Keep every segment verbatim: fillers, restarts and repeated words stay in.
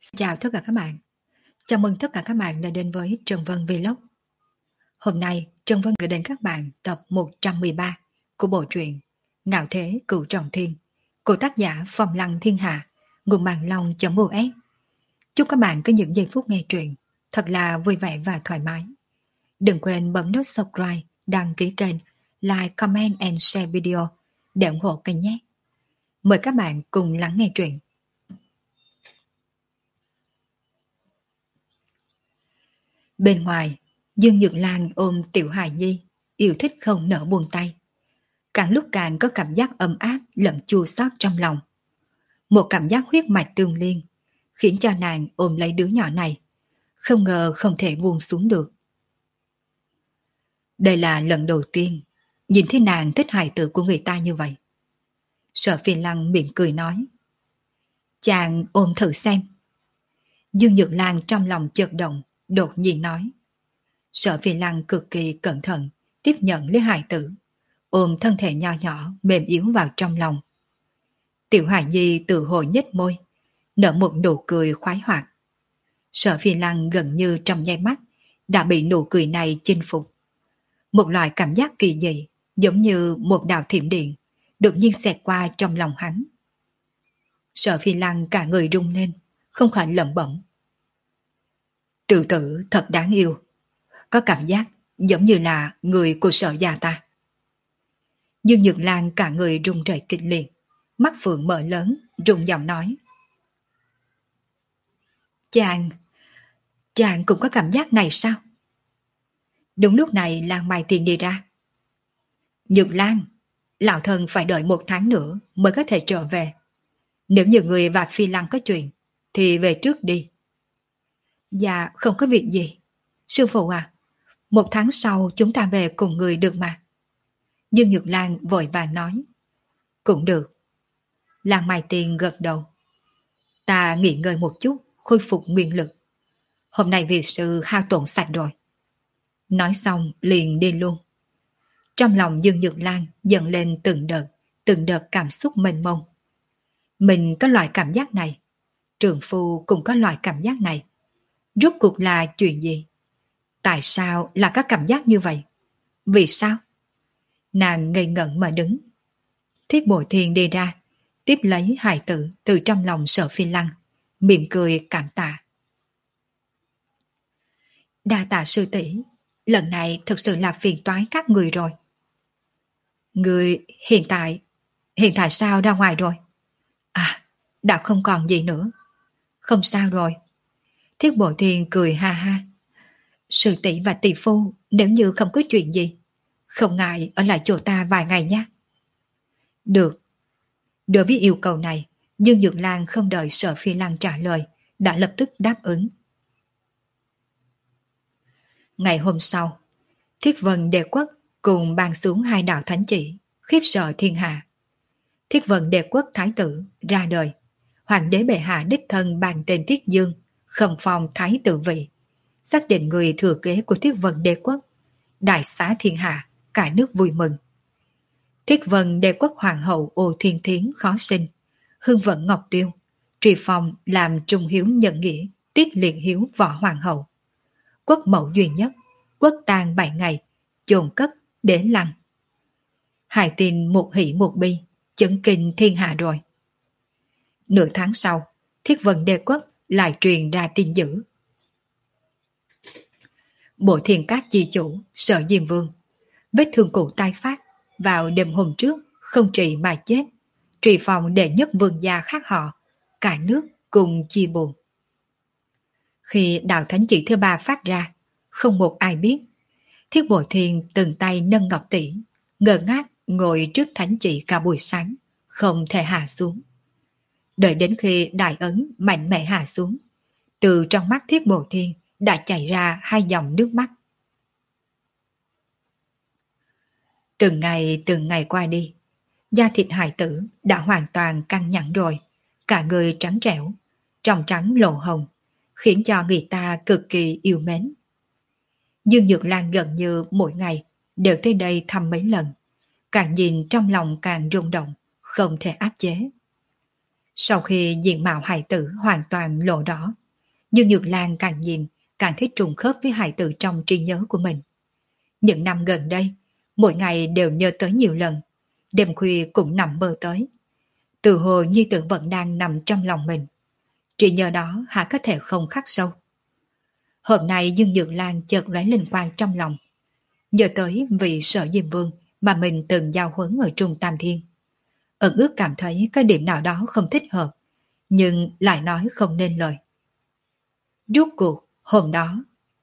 Chào tất cả các bạn. Chào mừng tất cả các bạn đã đến với Trần Vân Vlog. Hôm nay Trần Vân gửi đến các bạn tập một trăm mười ba của bộ truyện Ngạo Thế Cửu Trọng Thiên của tác giả Phong Lăng Thiên Hạ, nguồn mạng long.us. Chúc các bạn có những giây phút nghe truyện thật là vui vẻ và thoải mái. Đừng quên bấm nút subscribe, đăng ký kênh, like, comment and share video để ủng hộ kênh nhé. Mời các bạn cùng lắng nghe truyện. Bên ngoài, Dương Nhược Lan ôm Tiểu Hài Nhi, yêu thích không nỡ buông tay. Càng lúc càng có cảm giác ấm áp lẫn chua xót trong lòng. Một cảm giác huyết mạch tương liên, khiến cho nàng ôm lấy đứa nhỏ này, không ngờ không thể buông xuống được. Đây là lần đầu tiên nhìn thấy nàng thích hài tử của người ta như vậy. Sở Phi Lăng mỉm cười nói: "Chàng ôm thử xem." Dương Nhược Lan trong lòng chợt động, đột nhiên nói. Sở Phi Lăng cực kỳ cẩn thận tiếp nhận lấy hài tử, ôm thân thể nho nhỏ mềm yếu vào trong lòng. Tiểu Hải Nhi tự hồi nhếch môi, nở một nụ cười khoái hoạt. Sở Phi Lăng gần như trong nháy mắt đã bị nụ cười này chinh phục. Một loại cảm giác kỳ dị, giống như một đạo thiểm điện, đột nhiên xẹt qua trong lòng hắn. Sở Phi Lăng cả người rung lên, không khỏi lẩm bẩm: "Tiểu tử thật đáng yêu, có cảm giác giống như là người của Sở gia ta." Dương Nhược Lan cả người rung rẩy kịch liệt, mắt phượng mở lớn, rung giọng nói: Chàng, chàng cũng có cảm giác này sao?" Đúng lúc này Lan Mai Tiền đi ra. "Nhược Lan, lão thần phải đợi một tháng nữa mới có thể trở về. Nếu như người và Phi Lăng có chuyện, thì về trước đi." "Dạ, không có việc gì. Sư phụ à, một tháng sau chúng ta về cùng người được mà." Dương Nhược Lan vội vàng nói. "Cũng được." Lan Mai Tiền gật đầu. "Ta nghỉ ngơi một chút, khôi phục nguyên lực. Hôm nay vì sư hao tổn sạch rồi." Nói xong liền đi luôn. Trong lòng Dương Nhược Lan dần lên từng đợt, từng đợt cảm xúc mênh mông. Mình có loại cảm giác này, trượng phu cũng có loại cảm giác này. Rốt cuộc là chuyện gì? Tại sao là có cảm giác như vậy? Vì sao? Nàng ngây ngẩn mà đứng. Thiết Bội Thiên đi ra, tiếp lấy hài tử từ trong lòng Sở Phi Lăng, mỉm cười cảm tạ. "Đa tạ sư tỷ, lần này thực sự là phiền toái các người rồi." "Người hiện tại, hiện tại sao ra ngoài rồi?" "À, đã không còn gì nữa." "Không sao rồi." Thiết Bội Thiên cười ha ha. "Sư tỷ và tỷ phu nếu như không có chuyện gì, không ngại ở lại chỗ ta vài ngày nhé." "Được." Đối với yêu cầu này, Dương Nhược Lan không đợi Sở Phi Lăng trả lời, đã lập tức đáp ứng. Ngày hôm sau, Thiết Vân Đệ Quốc cùng ban xuống hai đạo thánh chỉ, khiếp sợ thiên hạ. Thiết Vân Đệ Quốc thái tử ra đời, hoàng đế bệ hạ đích thân ban tên Thiết Dương, khâm phong thái tử vị, xác định người thừa kế của Thiết Vân Đệ Quốc, đại xá thiên hạ, cả nước vui mừng. Thiết Vân Đệ Quốc hoàng hậu Ô Thiên Thiến khó sinh, Hưng Vận Ngọc Tiêu, truy phong làm trung hiếu nhận nghĩa, tiết liệt hiếu võ hoàng hậu. Quốc mẫu duy nhất, quốc tang bảy ngày, chôn cất để lăng. Hai tin một hỷ một bi, chấn kinh thiên hạ rồi. Nửa tháng sau, Thiết Vân Đệ Quốc lại truyền ra tin dữ. Bộ Thiên Các chi chủ Sở Diêm Vương, vết thương cũ tai phát, vào đêm hôm trước không trị mà chết, truy phòng đệ nhất vương gia khác họ, cả nước cùng chia buồn. Khi đạo thánh chỉ thứ ba phát ra, không một ai biết. Thiết Bội Thiên từng tay nâng ngọc tỷ, ngơ ngác ngồi trước thánh chỉ cả buổi sáng, không thể hạ xuống. Đợi đến khi đại ấn mạnh mẽ hạ xuống, từ trong mắt Thiết Bội Thiên đã chảy ra hai dòng nước mắt. Từng ngày từng ngày qua đi, da thịt hài tử đã hoàn toàn căng nhẵn rồi, cả người trắng trẻo, trong trắng lộ hồng, khiến cho người ta cực kỳ yêu mến. Dương Nhược Lan gần như mỗi ngày đều tới đây thăm mấy lần, càng nhìn trong lòng càng rung động, không thể áp chế. Sau khi diện mạo hài tử hoàn toàn lộ rõ, Dương Nhược Lan càng nhìn càng thấy trùng khớp với hài tử trong trí nhớ của mình. Những năm gần đây, mỗi ngày đều nhớ tới nhiều lần, đêm khuya cũng nằm mơ tới. Từ hồ nhi tử vẫn đang nằm trong lòng mình. Trí nhớ đó hả có thể không khắc sâu. Hôm nay Dương Nhược Lan chợt lóe linh quang trong lòng, nhớ tới vị Sở Diêm Vương mà mình từng giao huấn ở Trung Tam Thiên. Ẩn ước cảm thấy cái điểm nào đó không thích hợp, nhưng lại nói không nên lời. Rốt cuộc, hôm đó,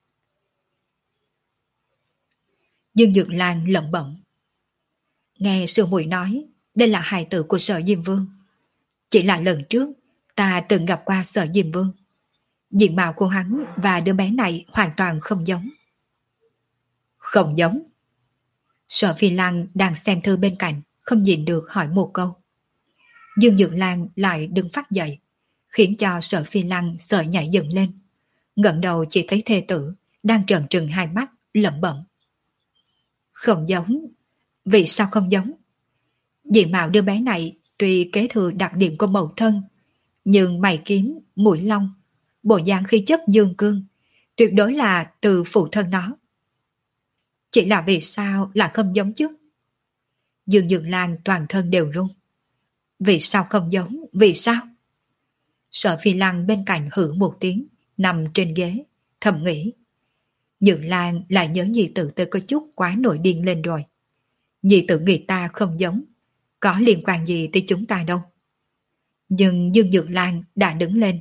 Dương Nhược Lan lẩm bẩm. Nghe sư muội nói, đây là hài tử của Sở Diêm Vương. Chỉ là lần trước, ta từng gặp qua Sở Diêm Vương. Diện mạo của hắn và đứa bé này hoàn toàn không giống. Không giống? Sở Phi Lăng đang xem thư bên cạnh, không nhìn được hỏi một câu. Dương Nhược Lan lại đứng phát dậy, khiến cho Sở Phi Lăng sợ nhảy dựng lên. Ngẩng đầu chỉ thấy thê tử đang trợn trừng hai mắt, lẩm bẩm. Không giống? Vì sao không giống? Diện mạo đứa bé này tuy kế thừa đặc điểm của mẫu thân, nhưng mày kiếm, mũi long, bộ dáng khí chất dương cương, tuyệt đối là từ phụ thân nó. Chỉ là vì sao là không giống chứ? Dương Nhược Lan toàn thân đều run. Vì sao không giống? Vì sao? Sở Phi Lăng bên cạnh hử một tiếng, nằm trên ghế, thầm nghĩ. Nhược Lan lại nhớ nhi tử tôi có chút quá nổi điên lên rồi. Nhi tử người ta không giống, có liên quan gì tới chúng ta đâu. Nhưng Dương Nhược Lan đã đứng lên.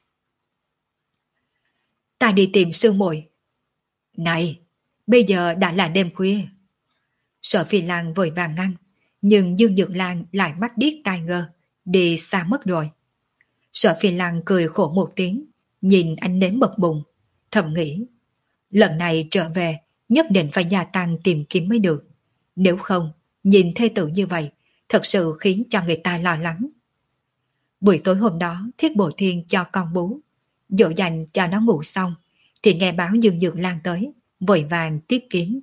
Ta đi tìm sư muội. Này, bây giờ đã là đêm khuya. Sở Phi Lăng vội vàng ngăn, nhưng Dương Nhược Lan lại mắt điếc tai ngơ, đi xa mất rồi. Sở Phi Lăng cười khổ một tiếng, nhìn anh nến bật bụng, thầm nghĩ. Lần này trở về, nhất định phải gia tăng tìm kiếm mới được. Nếu không, nhìn thê tử như vậy, thật sự khiến cho người ta lo lắng. Buổi tối hôm đó, Thiết Bộ Thiên cho con bú, dỗ dành cho nó ngủ xong, thì nghe báo Dương Nhược Lan tới, vội vàng tiếp kiến.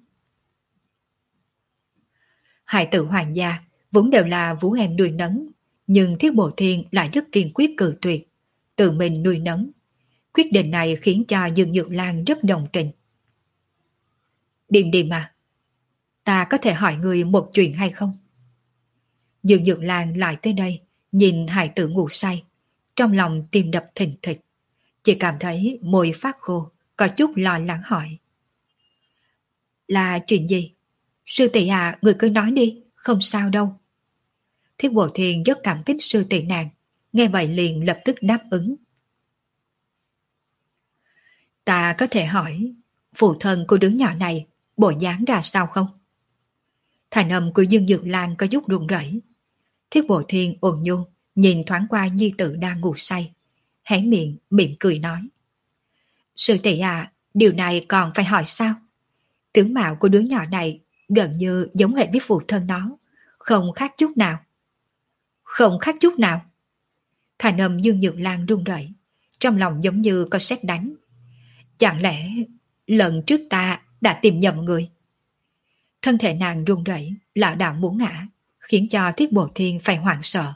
Hai tử hoàng gia vốn đều là vũ em nuôi nấng, nhưng Thiết Bộ Thiên lại rất kiên quyết cự tuyệt, tự mình nuôi nấng. Quyết định này khiến cho Dương Nhược Lan rất đồng tình. Điềm điềm à, ta có thể hỏi người một chuyện hay không? Dương Nhược Lan lại tới đây, nhìn hài tử ngủ say, trong lòng tim đập thình thịch, chỉ cảm thấy môi phát khô, có chút lo lắng hỏi. Là chuyện gì? Sư tỷ à, người cứ nói đi, không sao đâu. Thiết Bộ Thiên rất cảm kích sư tỷ nàng, nghe vậy liền lập tức đáp ứng. Ta có thể hỏi, phụ thân của đứa nhỏ này bộ dáng ra sao không? Thành âm của Dương Dược Lan có chút run rẩy. Thiết Bộ Thiên ôn nhu nhìn thoáng qua nhi tử đang ngủ say, hé miệng mỉm cười nói. Sư tỷ à, điều này còn phải hỏi sao? Tướng mạo của đứa nhỏ này gần như giống hệt với phụ thân nó, không khác chút nào. Không khác chút nào. Thành âm Dương Nhược Lan run rẩy, trong lòng giống như có sét đánh. Chẳng lẽ lần trước ta đã tìm nhầm người? Thân thể nàng run rẩy, lảo đảo muốn ngã, khiến cho Thiết Bộ Thiên phải hoảng sợ.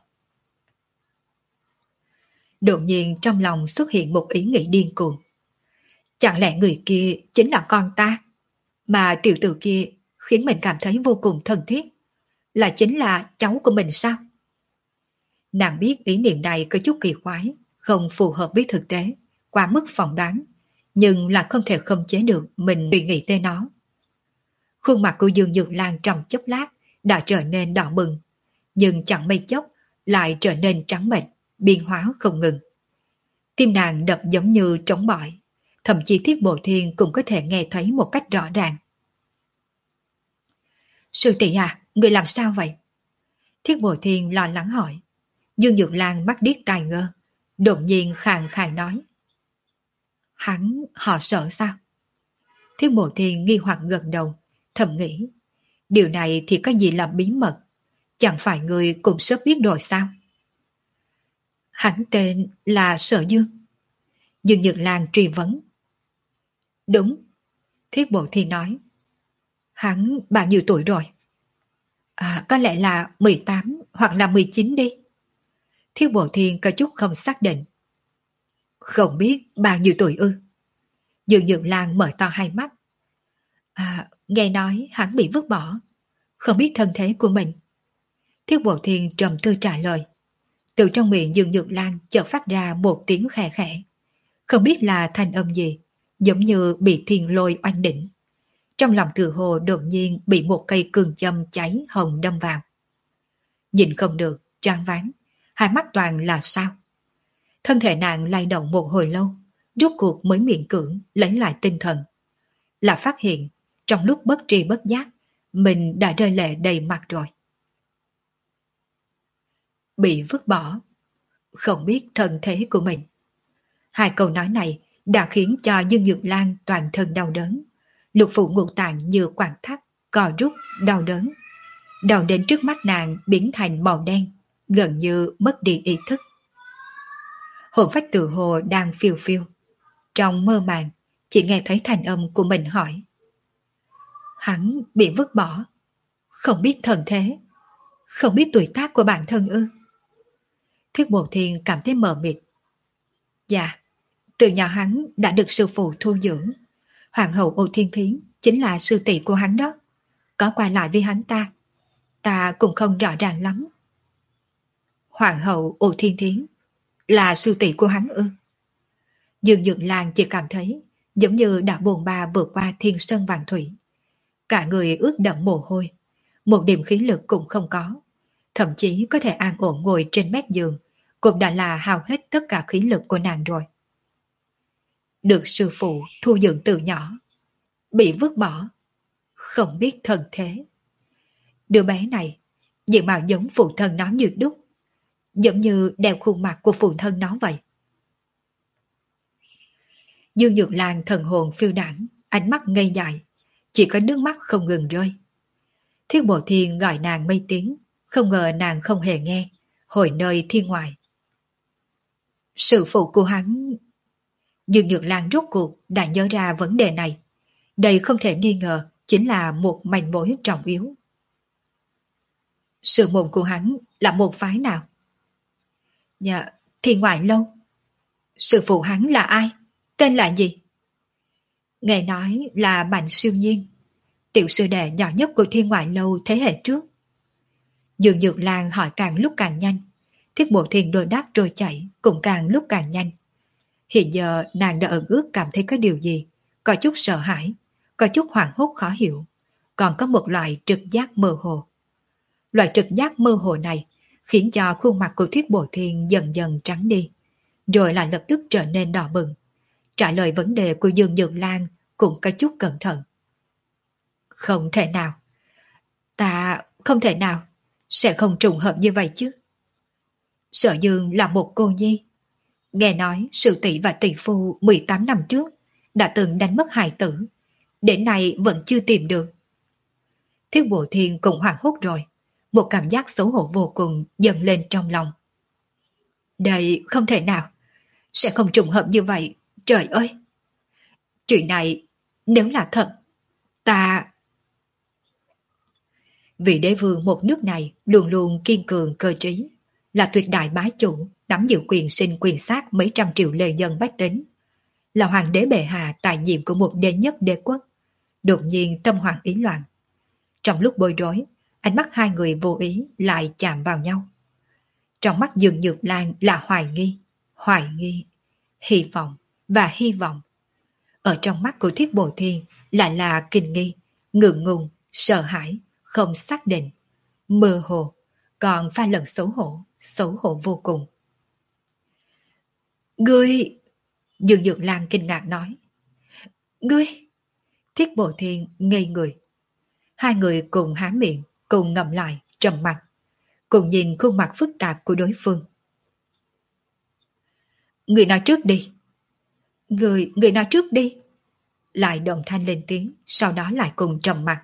Đột nhiên trong lòng xuất hiện một ý nghĩ điên cuồng. Chẳng lẽ người kia chính là con ta? Mà tiểu tử kia khiến mình cảm thấy vô cùng thân thiết, là chính là cháu của mình sao? Nàng biết ý niệm này có chút kỳ quái, không phù hợp với thực tế, quá mức phỏng đoán, nhưng là không thể khống chế được mình suy nghĩ tới nó. Khuôn mặt của Dương Nhược Lan trong chốc lát đã trở nên đỏ bừng, nhưng chẳng mấy chốc lại trở nên trắng bệch, biến hóa không ngừng. Tim nàng đập giống như trống bỏi, thậm chí Thiết Bộ Thiên cũng có thể nghe thấy một cách rõ ràng. Sư tỷ à, người làm sao vậy? Thiết Bộ Thiên lo lắng hỏi. Dương Nhược Lan mắt điếc tai ngơ, đột nhiên khàn khàn nói. Hắn họ sợ sao? Thiết Bộ Thiên nghi hoặc gật đầu, thầm nghĩ. Điều này thì có gì là bí mật, chẳng phải người cũng sớm biết rồi sao? Hắn tên là Sở Dương. Dương Nhược Lan truy vấn. Đúng, Thiết Bộ Thiên nói. Hắn bao nhiêu tuổi rồi? À, có lẽ là mười tám hoặc là mười chín đi. Thiết Bộ Thiên có chút không xác định. Không biết bao nhiêu tuổi ư? Dương Nhược Lan mở to hai mắt. À, nghe nói hắn bị vứt bỏ, không biết thân thế của mình. Thiết Bộ Thiên trầm tư trả lời. Từ trong miệng Dương Nhược Lan chợt phát ra một tiếng khẽ khẽ. Không biết là thanh âm gì, giống như bị thiên lôi oanh đỉnh. Trong lòng Từ Hồ đột nhiên bị một cây cường châm cháy hồng đâm vào. Nhìn không được, choáng váng, hai mắt toàn là sao. Thân thể nàng lay động một hồi lâu, rốt cuộc mới miễn cưỡng lấy lại tinh thần. Là phát hiện, trong lúc bất tri bất giác, mình đã rơi lệ đầy mặt rồi. Bị vứt bỏ, không biết thân thế của mình. Hai câu nói này đã khiến cho Dương Nhược Lan toàn thân đau đớn. Lục phủ ngũ tạng như quặn thắt, cò rút, đau đớn. Đầu đến trước mắt nàng biến thành màu đen, gần như mất đi ý thức. Hồn phách Từ Hồ đang phiêu phiêu. Trong mơ màng, chỉ nghe thấy thanh âm của mình hỏi. Hắn bị vứt bỏ, không biết thân thế, không biết tuổi tác của bản thân ư? Thiết Bộ Thiên cảm thấy mờ mịt. Dạ, từ nhỏ hắn đã được sư phụ thu dưỡng. Hoàng hậu Ô Thiên Thiến chính là sư tỷ của hắn đó. Có qua lại với hắn ta, ta cũng không rõ ràng lắm. Hoàng hậu Ô Thiên Thiến là sư tỷ của hắn ư? Dương Nhược Lan chỉ cảm thấy giống như đã bồn ba vượt qua thiên sơn vạn thủy. Cả người ướt đẫm mồ hôi, một điểm khí lực cũng không có. Thậm chí có thể an ổn ngồi trên mép giường, cũng đã là hao hết tất cả khí lực của nàng rồi. Được sư phụ thu dưỡng từ nhỏ, bị vứt bỏ, không biết thân thế. Đứa bé này diện mạo giống phụ thân nó như đúc, giống như đeo khuôn mặt của phụ thân nó vậy. Dương Nhược Lan thần hồn phiêu đảng, ánh mắt ngây dại, chỉ có nước mắt không ngừng rơi. Thiết Bộ Thiên gọi nàng mấy tiếng, không ngờ nàng không hề nghe, hồi nơi thiên ngoại. Sư phụ của hắn... Dương Nhược Lan rốt cuộc đã nhớ ra vấn đề này. Đây không thể nghi ngờ chính là một manh mối trọng yếu. Sư môn của hắn là một phái nào? Dạ, Thiên Ngoại Lâu. Sư phụ hắn là ai? Tên là gì? Nghe nói là Bành Siêu Nhiên, tiểu sư đệ nhỏ nhất của Thiên Ngoại Lâu thế hệ trước. Dương Nhược Lan hỏi càng lúc càng nhanh. Thiết Bộ Thiên đôi đáp trôi chảy cũng càng lúc càng nhanh. Hiện giờ nàng đã ẩn ước cảm thấy có điều gì, có chút sợ hãi, có chút hoảng hốt khó hiểu, còn có một loại trực giác mơ hồ. Loại trực giác mơ hồ này khiến cho khuôn mặt của Thiết Bộ Thiên dần dần trắng đi, rồi lại lập tức trở nên đỏ bừng. Trả lời vấn đề của Dương Nhược Lan cũng có chút cẩn thận. Không thể nào. Ta không thể nào. Sẽ không trùng hợp như vậy chứ. Sở Dương là một cô nhi. Nghe nói sư tỷ và tỷ phu mười tám năm trước đã từng đánh mất hài tử. Đến nay vẫn chưa tìm được. Thiết Bộ Thiên cũng hoảng hốt rồi. Một cảm giác xấu hổ vô cùng dâng lên trong lòng. Đây không thể nào. Sẽ không trùng hợp như vậy. Trời ơi! Chuyện này nếu là thật, ta... Vị đế vương một nước này luôn luôn kiên cường cơ trí, là tuyệt đại bá chủ, nắm giữ quyền sinh quyền sát mấy trăm triệu lê dân bách tính, là hoàng đế bệ hạ tài nhiệm của một đế nhất đế quốc. Đột nhiên tâm hoàng ý loạn. Trong lúc bối rối, ánh mắt hai người vô ý lại chạm vào nhau. Trong mắt Dương Nhược Lan là hoài nghi, hoài nghi, hy vọng và hy vọng. Ở trong mắt của Thiết Bộ Thiên lại là kinh nghi, ngượng ngùng, sợ hãi, không xác định, mơ hồ, còn pha lẫn xấu hổ, xấu hổ vô cùng. Ngươi... Dương Nhược Lan kinh ngạc nói. Ngươi... Thiết Bộ Thiên ngây người. Hai người cùng há miệng, cùng ngậm lại, trầm mặt, cùng nhìn khuôn mặt phức tạp của đối phương. Người nói trước đi. Người, người nói trước đi. Lại đồng thanh lên tiếng, sau đó lại cùng trầm mặt.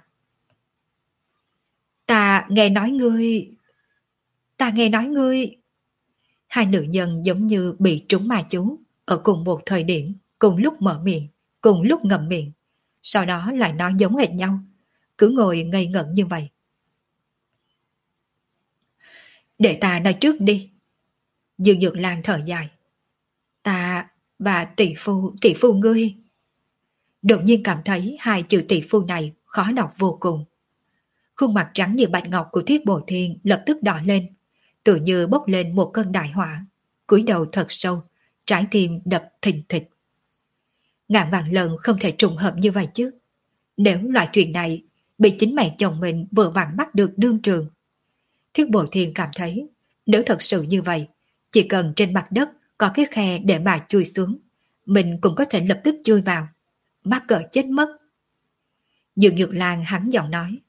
Ta nghe nói ngươi... Ta nghe nói ngươi... Hai nữ nhân giống như bị trúng ma chú, ở cùng một thời điểm, cùng lúc mở miệng, cùng lúc ngậm miệng, sau đó lại nói giống hệt nhau, cứ ngồi ngây ngẩn như vậy. Để ta nói trước đi. Dương Nhược Lan thở dài. Ta và tỷ phu, tỷ phu ngươi. Đột nhiên cảm thấy hai chữ tỷ phu này khó đọc vô cùng. Khuôn mặt trắng như bạch ngọc của Thiết Bồ Thiên lập tức đỏ lên, tự như bốc lên một cơn đại hỏa, cúi đầu thật sâu, trái tim đập thình thịch. Ngàn vạn lần không thể trùng hợp như vậy chứ. Nếu loại chuyện này bị chính mẹ chồng mình vừa vặn bắt được đương trường. Thiết Bồ Thiên cảm thấy, nếu thật sự như vậy, chỉ cần trên mặt đất có cái khe để mà chui xuống, mình cũng có thể lập tức chui vào, mắc cỡ chết mất. Dương Nhược Lan hắn giọng nói.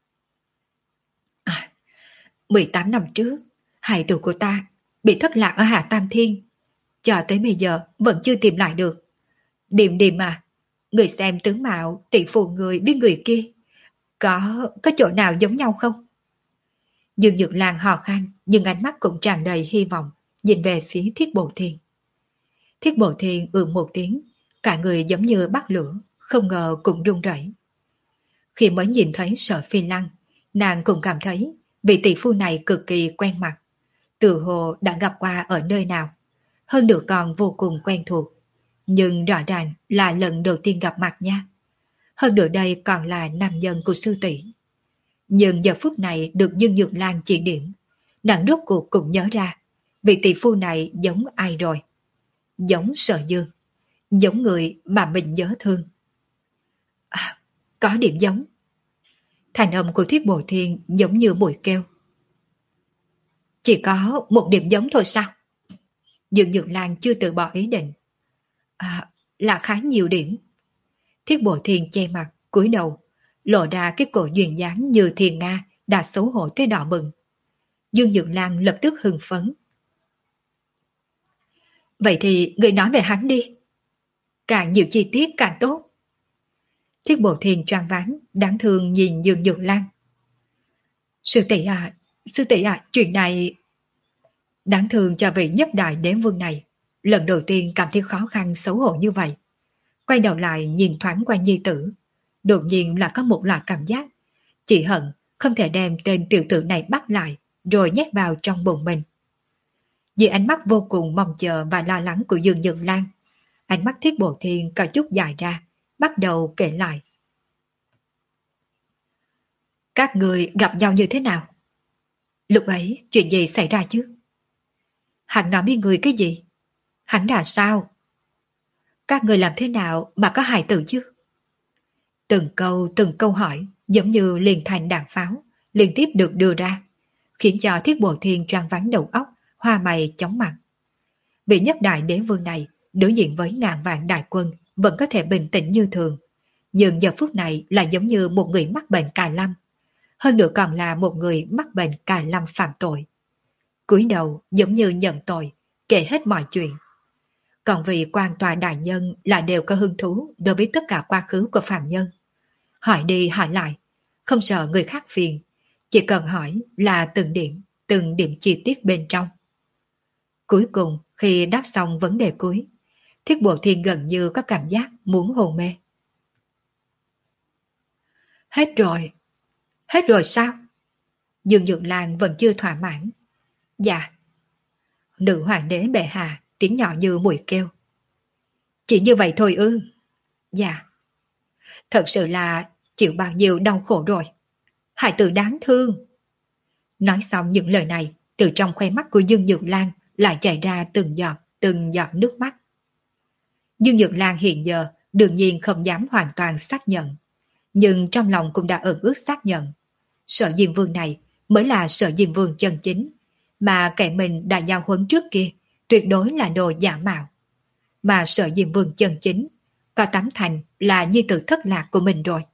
À, mười tám năm trước, hài tử của ta bị thất lạc ở Hạ Tam Thiên. Cho tới bây giờ vẫn chưa tìm lại được. Điềm điềm à, người xem tướng mạo tỷ phụ người với người kia, có có chỗ nào giống nhau không? Dương Nhược Lan hò khan, nhưng ánh mắt cũng tràn đầy hy vọng, nhìn về phía Thiết Bồ Thiên. Thiết Bồ Thiên ừ một tiếng, cả người giống như bắt lửa, không ngờ cũng run rẩy. Khi mới nhìn thấy Sở Phi Lăng, nàng cũng cảm thấy vị tỷ phu này cực kỳ quen mặt, tự hồ đã gặp qua ở nơi nào, hơn nữa còn vô cùng quen thuộc. Nhưng rõ ràng là lần đầu tiên gặp mặt nha. Hơn nữa đây còn là nam nhân của sư tỷ. Nhưng giờ phút này được Dương Nhược Lan chỉ điểm, nàng rốt cuộc cũng nhớ ra, vị tỷ phu này giống ai rồi? Giống Sở Dương, giống người mà mình nhớ thương. À, có điểm giống. Thành âm của Thiết Bồ Thiên giống như mùi kêu. Chỉ có một điểm giống thôi sao? Dương Nhược Lan chưa từ bỏ ý định. À, là khá nhiều điểm. Thiết Bồ Thiên che mặt, cúi đầu, lộ ra cái cổ duyên dáng như thiên nga đã xấu hổ tới đỏ bừng. Dương Nhược Lan lập tức hưng phấn. Vậy thì người nói về hắn đi. Càng nhiều chi tiết càng tốt. Thiết Bồ Thiên choáng váng, đáng thương nhìn Dương Nhược Lan. Sư tỷ à, sư tỷ à, chuyện này... Đáng thương cho vị nhất đại đế vương này, lần đầu tiên cảm thấy khó khăn xấu hổ như vậy. Quay đầu lại nhìn thoáng qua nhi tử, đột nhiên là có một loại cảm giác, chỉ hận không thể đem tên tiểu tử này bắt lại, rồi nhét vào trong bụng mình. Vì ánh mắt vô cùng mong chờ và lo lắng của Dương Nhược Lan, ánh mắt Thiết Bồ Thiên có chút dài ra, bắt đầu kể lại. Các người gặp nhau như thế nào? Lúc ấy chuyện gì xảy ra chứ? Hắn nói với người cái gì? Hắn là sao? Các người làm thế nào mà có hài tử chứ? Từng câu từng câu hỏi giống như liền thành đạn pháo liên tiếp được đưa ra, khiến cho Thiết Bồ Thiên choáng váng đầu óc, hoa mày chóng mặt. Vị nhất đại đế vương này đối diện với ngàn vạn đại quân vẫn có thể bình tĩnh như thường, nhưng giờ phút này là giống như một người mắc bệnh cà lâm, hơn nữa còn là một người mắc bệnh cà lâm phạm tội. Cúi đầu giống như nhận tội, kể hết mọi chuyện. Còn vị quan tòa đại nhân là đều có hứng thú đối với tất cả quá khứ của phạm nhân. Hỏi đi hỏi lại, không sợ người khác phiền, chỉ cần hỏi là từng điểm, từng điểm chi tiết bên trong. Cuối cùng khi đáp xong vấn đề cuối, Thiết Bộ Thiên gần như có cảm giác muốn hôn mê. Hết rồi. Hết rồi sao? Dương Nhược Lan vẫn chưa thỏa mãn. Dạ. Nữ hoàng đế bệ hạ tiếng nhỏ như mùi kêu. Chỉ như vậy thôi ư? Dạ. Thật sự là chịu bao nhiêu đau khổ rồi. Hải tử đáng thương. Nói xong những lời này, từ trong khoe mắt của Dương Nhược Lan lại chảy ra từng giọt, từng giọt nước mắt. Dương Nhược Lan hiện giờ đương nhiên không dám hoàn toàn xác nhận, nhưng trong lòng cũng đã ẩn ước xác nhận. Sở Diêm Vương này mới là Sở Diêm Vương chân chính, mà kẻ mình đã giao huấn trước kia tuyệt đối là đồ giả mạo. Mà Sở Diêm Vương chân chính có tám thành là nhi tử thất lạc của mình rồi.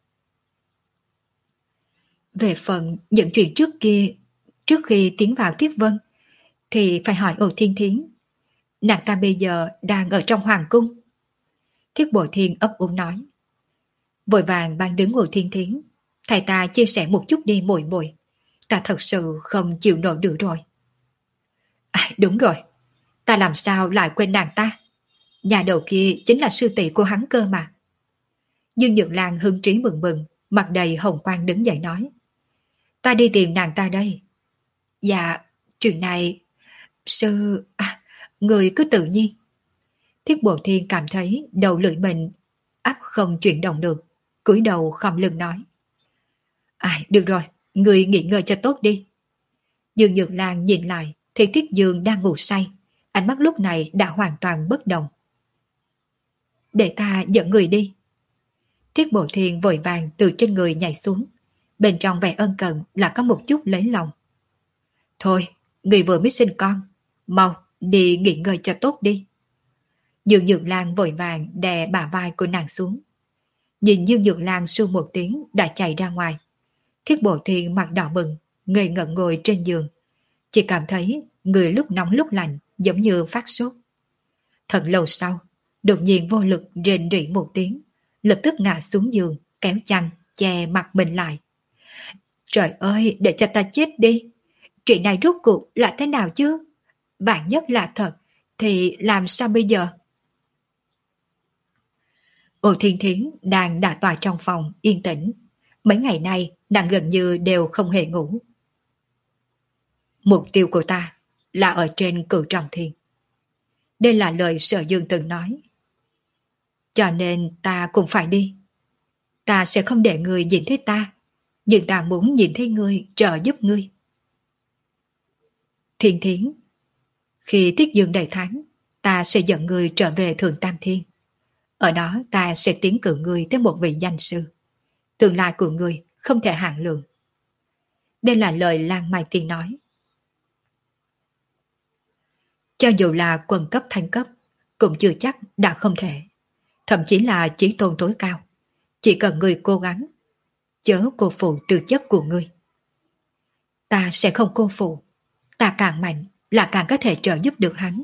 Về phần những chuyện trước kia, trước khi tiến vào Thiết Vân, thì phải hỏi Ổ Thiên Thiến. Nàng ta bây giờ đang ở trong hoàng cung. Thiết Bội Thiên ấp úng nói. Vội vàng ban đứng Ổ Thiên Thiến, thầy ta chia sẻ một chút đi muội muội. Ta thật sự không chịu nổi được rồi. À, đúng rồi, ta làm sao lại quên nàng ta? Nhà đầu kia chính là sư tỷ của hắn cơ mà. Dương Nhược Lan hưng trí mừng mừng, mặt đầy hồng quang đứng dậy nói. Ta đi tìm nàng ta đây. Dạ, chuyện này, Sư... À, người cứ tự nhiên. Thiết Bộ Thiên cảm thấy đầu lưỡi mình áp không chuyển động được, cúi đầu khom lưng nói. À, được rồi, người nghỉ ngơi cho tốt đi. Dương Nhược Lan nhìn lại thì Tiết Dương đang ngủ say, ánh mắt lúc này đã hoàn toàn bất động. Để ta dẫn người đi. Thiết Bộ Thiên vội vàng từ trên người nhảy xuống, bên trong vẻ ân cần là có một chút lấy lòng. Thôi, người vừa mới sinh con, mau đi nghỉ ngơi cho tốt đi. Dương Nhược Lan vội vàng đè bả vai của nàng xuống. Nhìn Dương Nhược Lan su một tiếng đã chạy ra ngoài. Thiết Bộ Thiên mặt đỏ bừng, ngây ngẩn ngồi trên giường. Chỉ cảm thấy người lúc nóng lúc lạnh giống như phát sốt. Thật lâu sau, đột nhiên vô lực rên rỉ một tiếng, lập tức ngã xuống giường, kéo chăn, che mặt mình lại. Trời ơi, để cho ta chết đi. Chuyện này rốt cuộc là thế nào chứ? Vạn nhất là thật, thì làm sao bây giờ? Ô Thiên Thiến đang đả tọa trong phòng, yên tĩnh. Mấy ngày nay, nàng gần như đều không hề ngủ. Mục tiêu của ta là ở trên Cửu Trọng Thiên. Đây là lời Sở Dương từng nói. Cho nên ta cũng phải đi. Ta sẽ không để người nhìn thấy ta, nhưng ta muốn nhìn thấy người trợ giúp ngươi. Thiên Thiến, khi Tiết Dương đầy tháng, ta sẽ dẫn người trở về Thượng Tam Thiên. Ở đó ta sẽ tiến cử người tới một vị danh sư. Tương lai của người không thể hạn lượng. Đây là lời Lan Mai Tiên nói. Cho dù là quân cấp thanh cấp, cũng chưa chắc đã không thể. Thậm chí là chí tôn tối cao. Chỉ cần người cố gắng, chớ cô phụ tư chất của người. Ta sẽ không cô phụ. Ta càng mạnh là càng có thể trợ giúp được hắn.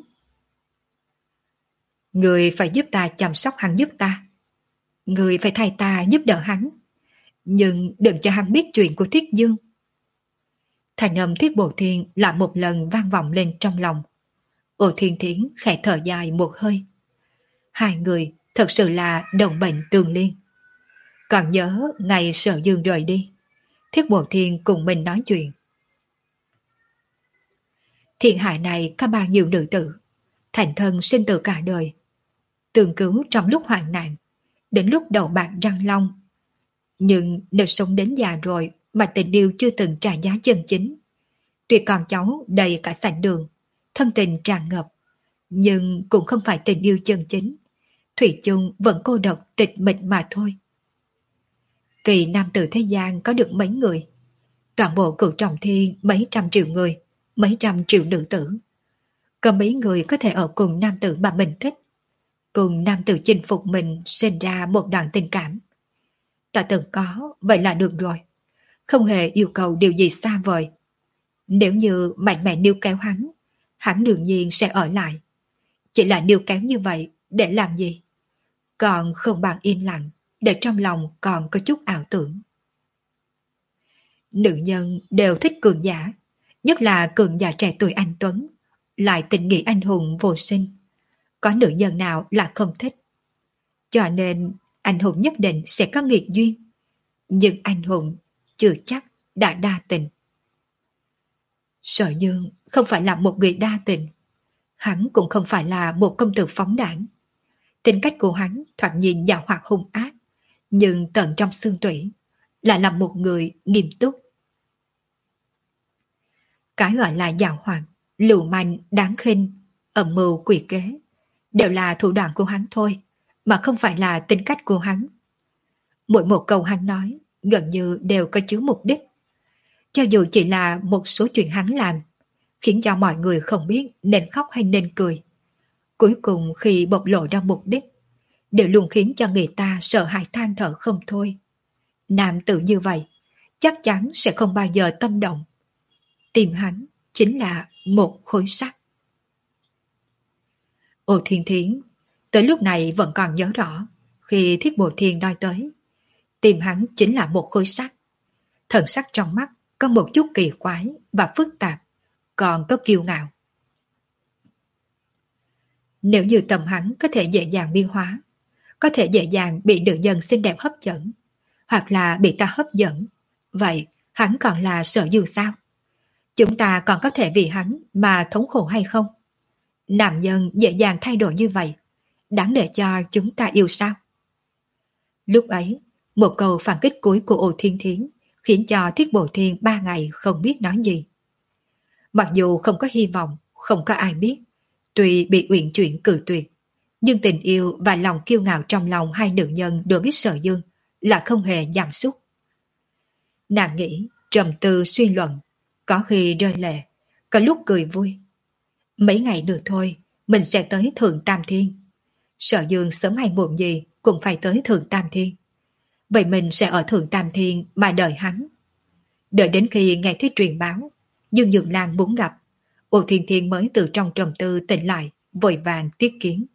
Người phải giúp ta chăm sóc hắn giúp ta. Người phải thay ta giúp đỡ hắn. Nhưng đừng cho hắn biết chuyện của Thiết Dương. Thành âm Thiết Bộ Thiên lại một lần vang vọng lên trong lòng. Ô Thiên Thiến khẽ thở dài một hơi. Hai người thật sự là đồng bệnh tương liên. Còn nhớ ngày Sở Dương rời đi, Thiết Bộ Thiên cùng mình nói chuyện. Thiên hạ này có bao nhiêu nữ tử, thành thân sinh tử cả đời, tương cứu trong lúc hoạn nạn, đến lúc đầu bạc răng long. Nhưng nếu sống đến già rồi mà tình yêu chưa từng trả giá chân chính, tuy con cháu đầy cả sảnh đường, thân tình tràn ngập, nhưng cũng không phải tình yêu chân chính. Thủy chung vẫn cô độc tịch mịch mà thôi. Kỳ nam tử thế gian có được mấy người? Toàn bộ Cửu Trọng Thiên mấy trăm triệu người, mấy trăm triệu nữ tử. Có mấy người có thể ở cùng nam tử mà mình thích, cùng nam tử chinh phục mình sinh ra một đoạn tình cảm. Ta từng có, vậy là được rồi. Không hề yêu cầu điều gì xa vời. Nếu như mạnh mẽ níu kéo hắn, hắn đương nhiên sẽ ở lại. Chỉ là níu kéo như vậy để làm gì? Còn không bằng im lặng, để trong lòng còn có chút ảo tưởng. Nữ nhân đều thích cường giả, nhất là cường giả trẻ tuổi anh tuấn, lại tình nghĩa anh hùng vô sinh. Có nữ nhân nào là không thích? Cho nên anh hùng nhất định sẽ có nghiệt duyên, nhưng anh hùng chưa chắc đã đa tình. Sở Dương không phải là một người đa tình, hắn cũng không phải là một công tử phóng đảng. Tính cách của hắn thoạt nhìn giàu hoạt hung ác, nhưng tận trong xương tủy lại là một người nghiêm túc. Cái gọi là giàu hoạt, lưu manh, đáng khinh, âm mưu quỷ kế đều là thủ đoạn của hắn thôi, mà không phải là tính cách của hắn. Mỗi một câu hắn nói gần như đều có chứa mục đích. Cho dù chỉ là một số chuyện hắn làm, khiến cho mọi người không biết nên khóc hay nên cười, cuối cùng khi bộc lộ ra mục đích, đều luôn khiến cho người ta sợ hãi than thở không thôi. Nam tử như vậy chắc chắn sẽ không bao giờ tâm động. Tìm hắn chính là một khối sắt. Ô Thiên Thiến tới lúc này vẫn còn nhớ rõ khi Thiết Bộ Thiên nói tới tìm hắn chính là một khối sắt. Thần sắc trong mắt có một chút kỳ quái và phức tạp, còn có kiêu ngạo. Nếu như tâm hắn có thể dễ dàng biến hóa, có thể dễ dàng bị nữ nhân xinh đẹp hấp dẫn, hoặc là bị ta hấp dẫn, vậy hắn còn là Sở Dương sao? Chúng ta còn có thể vì hắn mà thống khổ hay không? Nam nhân dễ dàng thay đổi như vậy, đáng để cho chúng ta yêu sao? Lúc ấy, một câu phản kích cuối của Ô Thiên Thiến khiến cho Thiết Bồ Thiên ba ngày không biết nói gì. Mặc dù không có hy vọng, không có ai biết, tuy bị Uyển Chuyển cự tuyệt, nhưng tình yêu và lòng kiêu ngạo trong lòng hai nữ nhân đối với Sở Dương là không hề giảm sút. Nàng nghĩ, trầm tư suy luận, có khi rơi lệ, có lúc cười vui. Mấy ngày nữa thôi, mình sẽ tới Thượng Tam Thiên. Sở Dương sớm hay muộn gì cũng phải tới Thượng Tam Thiên. Vậy mình sẽ ở Thượng Tam Thiên mà đợi hắn. Đợi đến khi nghe thấy truyền báo, Dương Nhược Lan muốn gặp, Ô Thiên Thiên mới từ trong trầm tư tỉnh lại, vội vàng tiếp kiến.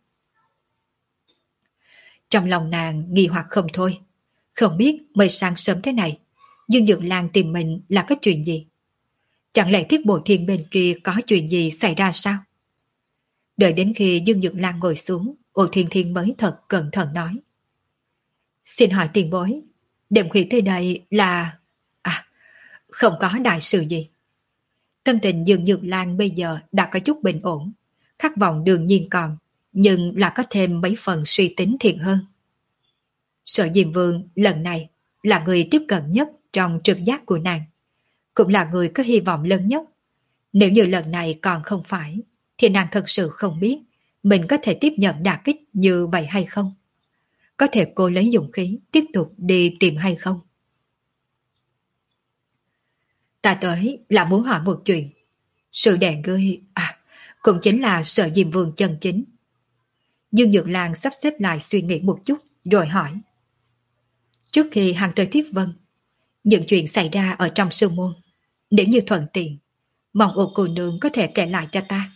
Trong lòng nàng nghi hoặc không thôi, không biết mới sáng sớm thế này, Dương Nhược Lan tìm mình là có chuyện gì? Chẳng lẽ Thiết Bộ Thiên bên kia có chuyện gì xảy ra sao? Đợi đến khi Dương Nhược Lan ngồi xuống, Ô Thiên Thiên mới thật cẩn thận nói. Xin hỏi tiền bối, đêm khuya tới đây là... À, không có đại sự gì. Tâm tình Dương Nhược Lan bây giờ đã có chút bình ổn, khát vọng đương nhiên còn, nhưng là có thêm mấy phần suy tính thiện hơn. Sở Diêm Vương lần này là người tiếp cận nhất trong trực giác của nàng, cũng là người có hy vọng lớn nhất. Nếu như lần này còn không phải, thì nàng thật sự không biết mình có thể tiếp nhận đả kích như vậy hay không. Có thể cô lấy dũng khí tiếp tục đi tìm hay không. Ta tới là muốn hỏi một chuyện. Sự đèn ngươi, à, cũng chính là Sở Diêm Vương chân chính. Dương Nhược Lan sắp xếp lại suy nghĩ một chút, rồi hỏi. Trước khi hàng tới Thiết Vân, những chuyện xảy ra ở trong sư môn, nếu như thuận tiện, mong Ô cô nương có thể kể lại cho ta.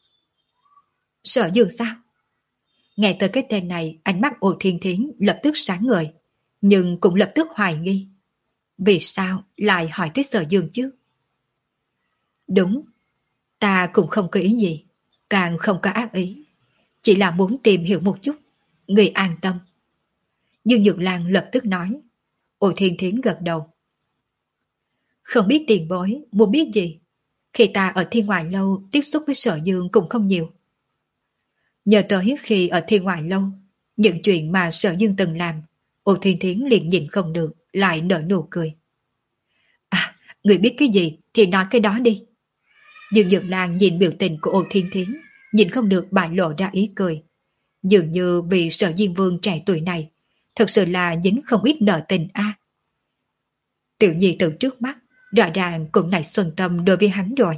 Sở Dương sao? Nghe tới cái tên này, ánh mắt Ô Thiên Thiến lập tức sáng ngời, nhưng cũng lập tức hoài nghi. Vì sao lại hỏi tới Sở Dương chứ? Đúng, ta cũng không có ý gì, càng không có ác ý, chỉ là muốn tìm hiểu một chút, người an tâm. Dương Nhược Lan lập tức nói. Ô Thiên Thiến gật đầu. Không biết tiền bối muốn biết gì, khi ta ở Thiên Ngoại Lâu tiếp xúc với Sở Dương cũng không nhiều. Nhờ tới khi ở Thiên Ngoại Lâu, những chuyện mà Sở Dương từng làm, Ô Thiên Thiến liền nhìn không được, lại nở nụ cười. À, người biết cái gì thì nói cái đó đi. Dương Dược Lan nhìn biểu tình của Ô Thiên Thiến, nhìn không được bại lộ ra ý cười. Dường như vì Sở Diêm Vương trẻ tuổi này, thật sự là dính không ít nợ tình a. À. Tiểu nhi từ trước mắt, rõ ràng cũng nảy xuân tâm đối với hắn rồi.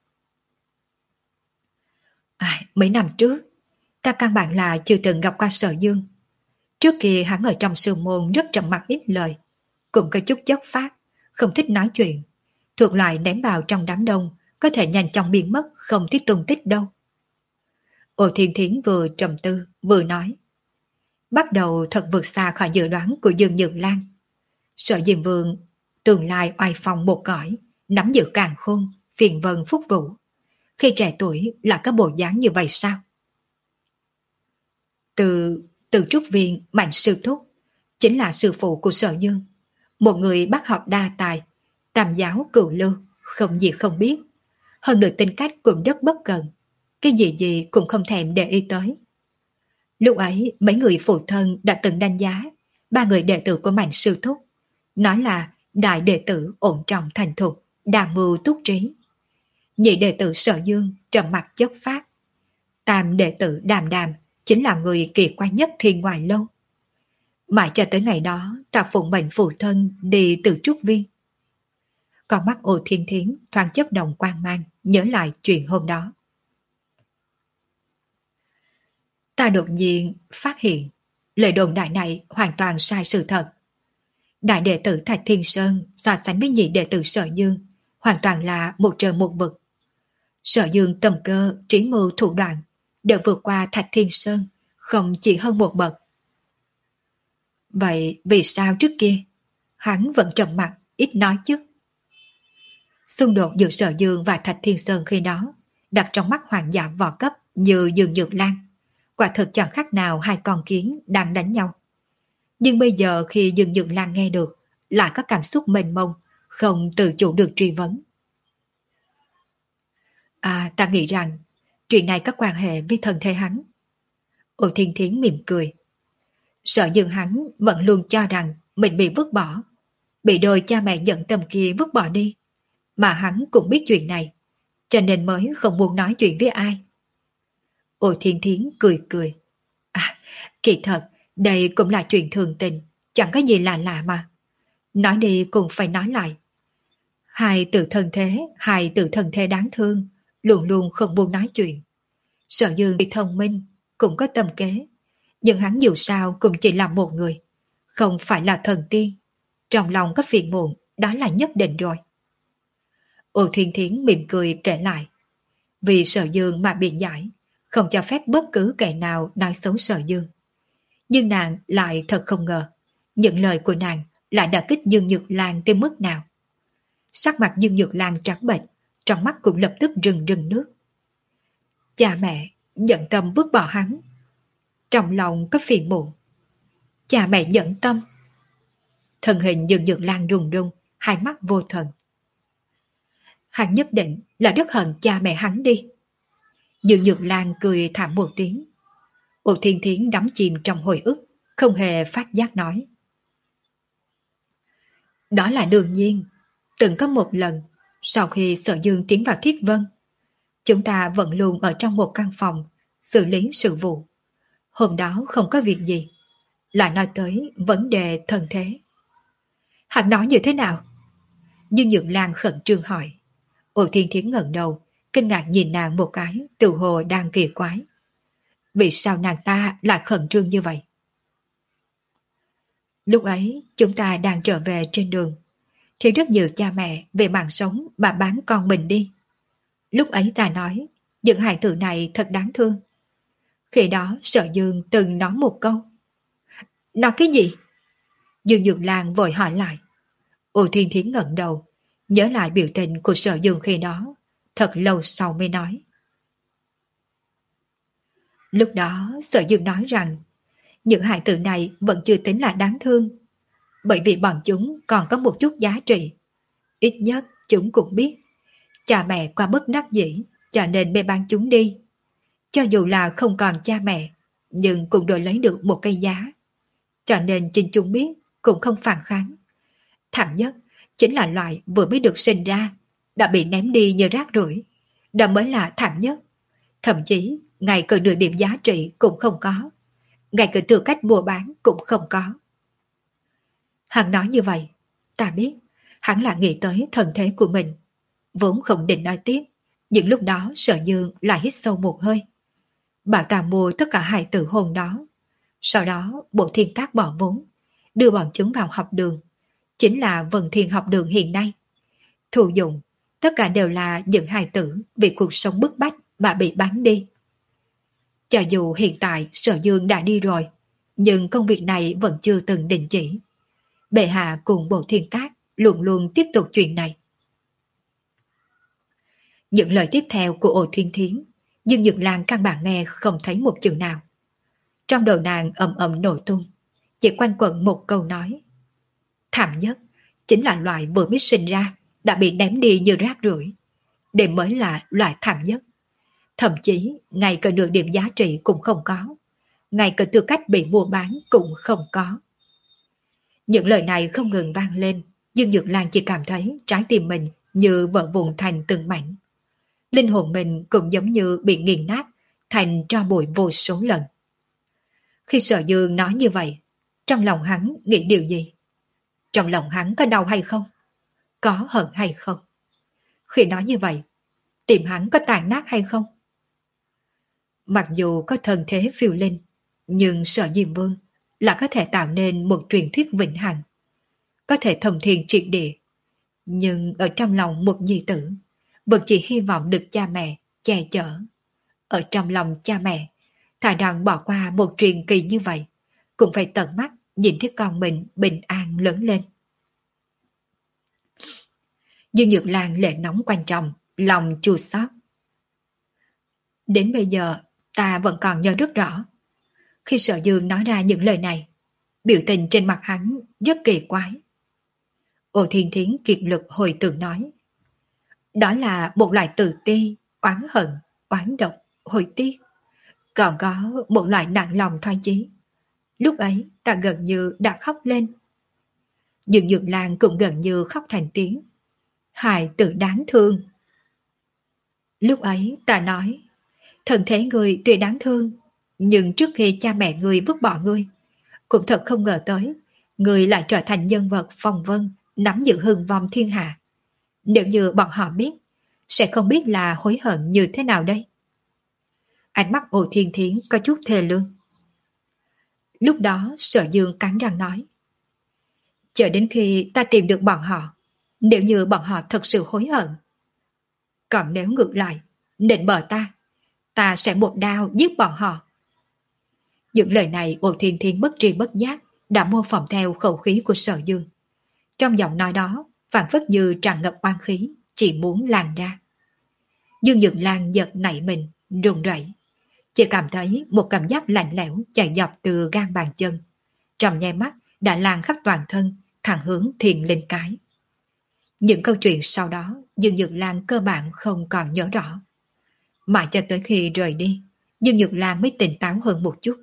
À, mấy năm trước, ta căn bản là chưa từng gặp qua Sở Dương. Trước kia hắn ở trong sư môn rất trầm mặc ít lời, cũng có chút chất phát, không thích nói chuyện, thuộc loại ném vào trong đám đông, có thể nhanh chóng biến mất, không thích tung tích đâu. Ô Thiên Thiến vừa trầm tư, vừa nói. Bắt đầu thật vượt xa khỏi dự đoán của Dương Nhược Lan. Sở Diêm Vương tương lai oai phong một cõi, nắm giữ càn khôn, phiền vân phúc vũ. Khi trẻ tuổi là có bộ dáng như vậy sao? Từ từ trúc viên Mạnh Sư Thúc, chính là sư phụ của Sở Dương, một người bác học đa tài, tam giáo cửu lưu, không gì không biết. Hơn nữa tính cách cũng rất bất cần, cái gì gì cũng không thèm để ý tới. Lúc ấy mấy người phụ thân đã từng đánh giá ba người đệ tử của Mạnh Sư Thúc, nói là đại đệ tử ổn trọng thành thục, đa mưu túc trí. Nhị đệ tử Sở Dương trầm mặc chất phát. Tam đệ tử Đàm Đàm chính là người kỳ quái nhất Thiên Ngoại Lâu. Mãi cho tới ngày đó, ta phụng mệnh phụ thân đi từ trúc viên. Con mắt Ô Thiên Thiến thoáng chớp động quang mang, nhớ lại chuyện hôm đó. Ta đột nhiên phát hiện lời đồn đại này hoàn toàn sai sự thật. Đại đệ tử Thạch Thiên Sơn so sánh với nhị đệ tử Sở Dương hoàn toàn là một trời một vực. Sở Dương tầm cơ, trí mưu thủ đoạn đều vượt qua Thạch Thiên Sơn, không chỉ hơn một bậc. Vậy vì sao trước kia hắn vẫn trầm mặc ít nói chứ? Xung đột giữa Sở Dương và Thạch Thiên Sơn khi đó đặt trong mắt hoàng giả võ cấp như Dương Nhược Lan, quả thực chẳng khác nào hai con kiến đang đánh nhau. Nhưng bây giờ khi Dương Nhược Lan nghe được, lại có cảm xúc mênh mông, không tự chủ được truy vấn. À, ta nghĩ rằng chuyện này có quan hệ với thân thể hắn. Ô Thiên Thiến mỉm cười. Sở Dương hắn vẫn luôn cho rằng mình bị vứt bỏ, bị đôi cha mẹ nhận tâm kia vứt bỏ đi, mà hắn cũng biết chuyện này, cho nên mới không muốn nói chuyện với ai. Ô Thiên Thiến cười cười. À, kỳ thật, đây cũng là chuyện thường tình, chẳng có gì lạ lạ mà. Nói đi cũng phải nói lại. Hai từ thân thế, hai từ thân thế đáng thương, luôn luôn không muốn nói chuyện. Sở Dương bị thông minh, cũng có tâm kế, nhưng hắn dù sao cũng chỉ là một người, không phải là thần tiên. Trong lòng có phiền muộn, đó là nhất định rồi. Ô Thiên Thiến mỉm cười kể lại. Vì Sở Dương mà biện giải, không cho phép bất cứ kẻ nào nói xấu Sở Dương. Nhưng nàng lại thật không ngờ, những lời của nàng lại đã kích Dương Nhược Lan tới mức nào. Sắc mặt Dương Nhược Lan trắng bệch, trong mắt cũng lập tức rừng rừng nước. Cha mẹ nhận tâm vứt bỏ hắn, trong lòng có phiền muộn. Cha mẹ nhận tâm. Thân hình Dương Nhược Lan run run, hai mắt vô thần. Hắn nhất định là rất hận cha mẹ hắn đi. Dương Nhược Lan cười thảm một tiếng. Ô Thiên Thiến đắm chìm trong hồi ức, không hề phát giác nói. Đó là đương nhiên. Từng có một lần, sau khi Sở Dương tiến vào Thiết Vân, chúng ta vẫn luôn ở trong một căn phòng, xử lý sự vụ. Hôm đó không có việc gì, lại nói tới vấn đề thân thế. Hắn nói như thế nào? Dương Nhược Lan khẩn trương hỏi. Ô Thiên Thiến ngẩng đầu, kinh ngạc nhìn nàng một cái, tự hồ đang kỳ quái. Vì sao nàng ta lại khẩn trương như vậy? Lúc ấy, chúng ta đang trở về trên đường, thì rất nhiều cha mẹ về mạng sống mà bán con mình đi. Lúc ấy ta nói, những hài tử này thật đáng thương. Khi đó Sở Dương từng nói một câu. Nói cái gì? Dương Nhược Lan vội hỏi lại. Ô Thiên Thiến ngẩng đầu, nhớ lại biểu tình của Sở Dương khi đó, thật lâu sau mới nói. Lúc đó Sở Dương nói rằng, những hài tử này vẫn chưa tính là đáng thương, bởi vì bọn chúng còn có một chút giá trị. Ít nhất chúng cũng biết, cha mẹ qua bất đắc dĩ, cho nên mới bán chúng đi. Cho dù là không còn cha mẹ, nhưng cũng đổi lấy được một cây giá. Cho nên chính chúng biết, cũng không phản kháng. Thảm nhất, chính là loại vừa mới được sinh ra, đã bị ném đi như rác rưởi. Đó mới là thảm nhất. Thậm chí, ngay cả nửa điểm giá trị cũng không có. Ngay cả tư cách mua bán cũng không có. Hắn nói như vậy, ta biết, hắn là nghĩ tới thân thế của mình. Vốn không định nói tiếp, nhưng lúc đó Sở Dương lại hít sâu một hơi. Bảo ta mua tất cả hài tử hôm đó. Sau đó Bộ Thiên Các bỏ vốn, đưa bọn chúng vào học đường. Chính là Vân Thiên học đường hiện nay. Thụ dụng, tất cả đều là những hài tử vì cuộc sống bức bách mà bị bán đi. Cho dù hiện tại Sở Dương đã đi rồi, nhưng công việc này vẫn chưa từng đình chỉ. Bệ hạ cùng Bộ Thiên Các luôn luôn tiếp tục chuyện này. Những lời tiếp theo của Ô Thiên Thiến, Dương Nhược Lan căn bản nghe không thấy một chữ nào. Trong đầu nàng ầm ầm nổ tung, chỉ quanh quẩn một câu nói. Thảm nhất, chính là loại vừa mới sinh ra, đã bị ném đi như rác rưởi. Đây mới là loại thảm nhất. Thậm chí, ngay cả nửa điểm giá trị cũng không có. Ngay cả tư cách bị mua bán cũng không có. Những lời này không ngừng vang lên, Dương Nhược Lan chỉ cảm thấy trái tim mình như vỡ vụn thành từng mảnh. Linh hồn mình cũng giống như bị nghiền nát, thành tro bụi vô số lần. Khi Sở Dương nói như vậy, trong lòng hắn nghĩ điều gì? Trong lòng hắn có đau hay không? Có hận hay không? Khi nói như vậy, tim hắn có tàn nát hay không? Mặc dù có thân thế phiêu linh, nhưng Sở Diêm Vương là có thể tạo nên một truyền thuyết vĩnh hằng, có thể thông thiên triệt địa. Nhưng ở trong lòng một nhi tử, vẫn chỉ hy vọng được cha mẹ che chở. Ở trong lòng cha mẹ, thà rằng bỏ qua một truyền kỳ như vậy, cũng phải tận mắt nhìn thấy con mình bình an lớn lên. Dương Nhược Lan lệ nóng quan trọng, lòng chua xót. Đến bây giờ, ta vẫn còn nhớ rất rõ. Khi Sở Dương nói ra những lời này, biểu tình trên mặt hắn rất kỳ quái. Ô Thiên Thiến kiệt lực hồi tưởng nói. Đó là một loại tự ti, oán hận, oán độc, hối tiếc. Còn có một loại nặng lòng thoái chí. Lúc ấy ta gần như đã khóc lên. Nhưng Dược Lan cũng gần như khóc thành tiếng. Hài tử đáng thương. Lúc ấy ta nói, thân thế người tuy đáng thương, nhưng trước khi cha mẹ người vứt bỏ ngươi, cũng thật không ngờ tới, người lại trở thành nhân vật phong vân, nắm giữ hưng vong thiên hạ. Nếu như bọn họ biết, sẽ không biết là hối hận như thế nào đây. Ánh mắt Ô Thiên Thiến có chút thê lương. Lúc đó Sở Dương cắn răng nói, chờ đến khi ta tìm được bọn họ, nếu như bọn họ thật sự hối hận. Còn nếu ngược lại, nịnh bợ ta, ta sẽ một đao giết bọn họ. Những lời này Ô Thiên Thiến bất tri bất giác đã mô phỏng theo khẩu khí của Sở Dương. Trong giọng nói đó phảng phất như tràn ngập oán khí, chỉ muốn lan ra. Dương Nhược Lan giật nảy mình, run rẩy, chỉ cảm thấy một cảm giác lạnh lẽo chạy dọc từ gan bàn chân, trong nháy mắt đã lan khắp toàn thân, thẳng hướng Thiền Linh Cái. Những câu chuyện sau đó Dương Nhược Lan cơ bản không còn nhớ rõ. Mãi cho tới khi rời đi, Dương Nhược Lan mới tỉnh táo hơn một chút.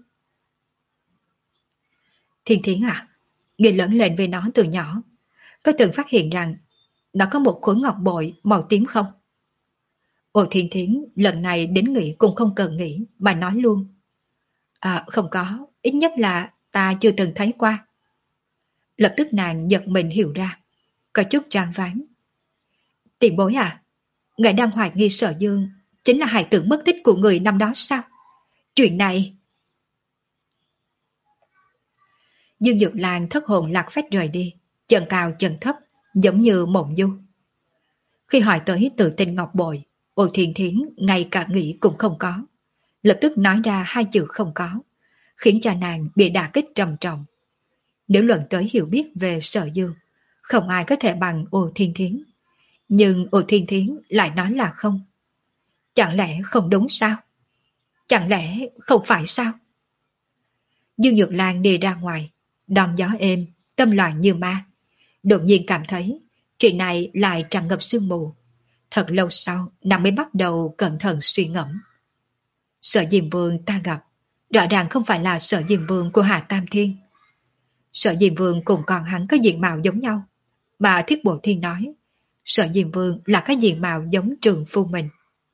Thiên Thiến à, người lớn lên với nó từ nhỏ, có từng phát hiện rằng nó có một khối ngọc bội màu tím không? Ồ, Thiên Thiến lần này đến nghĩ cũng không cần nghĩ mà nói luôn. À không có, ít nhất là ta chưa từng thấy qua. Lập tức nàng giật mình hiểu ra, có chút choáng váng. Tiền bối à, ngài đang hoài nghi Sở Dương chính là hài tử mất tích của người năm đó sao? Chuyện này... Dương Nhược Lan thất hồn lạc phách rời đi, chân cao chân thấp, giống như mộng du. Khi hỏi tới tự tin ngọc bội, Ô Thiên Thiến ngay cả nghĩ cũng không có, lập tức nói ra hai chữ không có, khiến cho nàng bị đả kích trầm trọng. Nếu luận tới hiểu biết về Sở Dương, không ai có thể bằng Ô Thiên Thiến, nhưng Ô Thiên Thiến lại nói là không. Chẳng lẽ không đúng sao? Chẳng lẽ không phải sao? Dương Nhược Lan đi ra ngoài, đón gió êm, tâm loạn như ma. Đột nhiên cảm thấy chuyện này lại tràn ngập sương mù. Thật lâu sau, nàng mới bắt đầu cẩn thận suy ngẫm. Sở Diêm Vương ta gặp, rõ ràng không phải là Sở Diêm Vương của Hạ Tam Thiên. Sở Diêm Vương cùng con hắn có diện mạo giống nhau, mà Thiết Bộ Thiên nói, Sở Diêm Vương là cái diện mạo giống trường phu mình.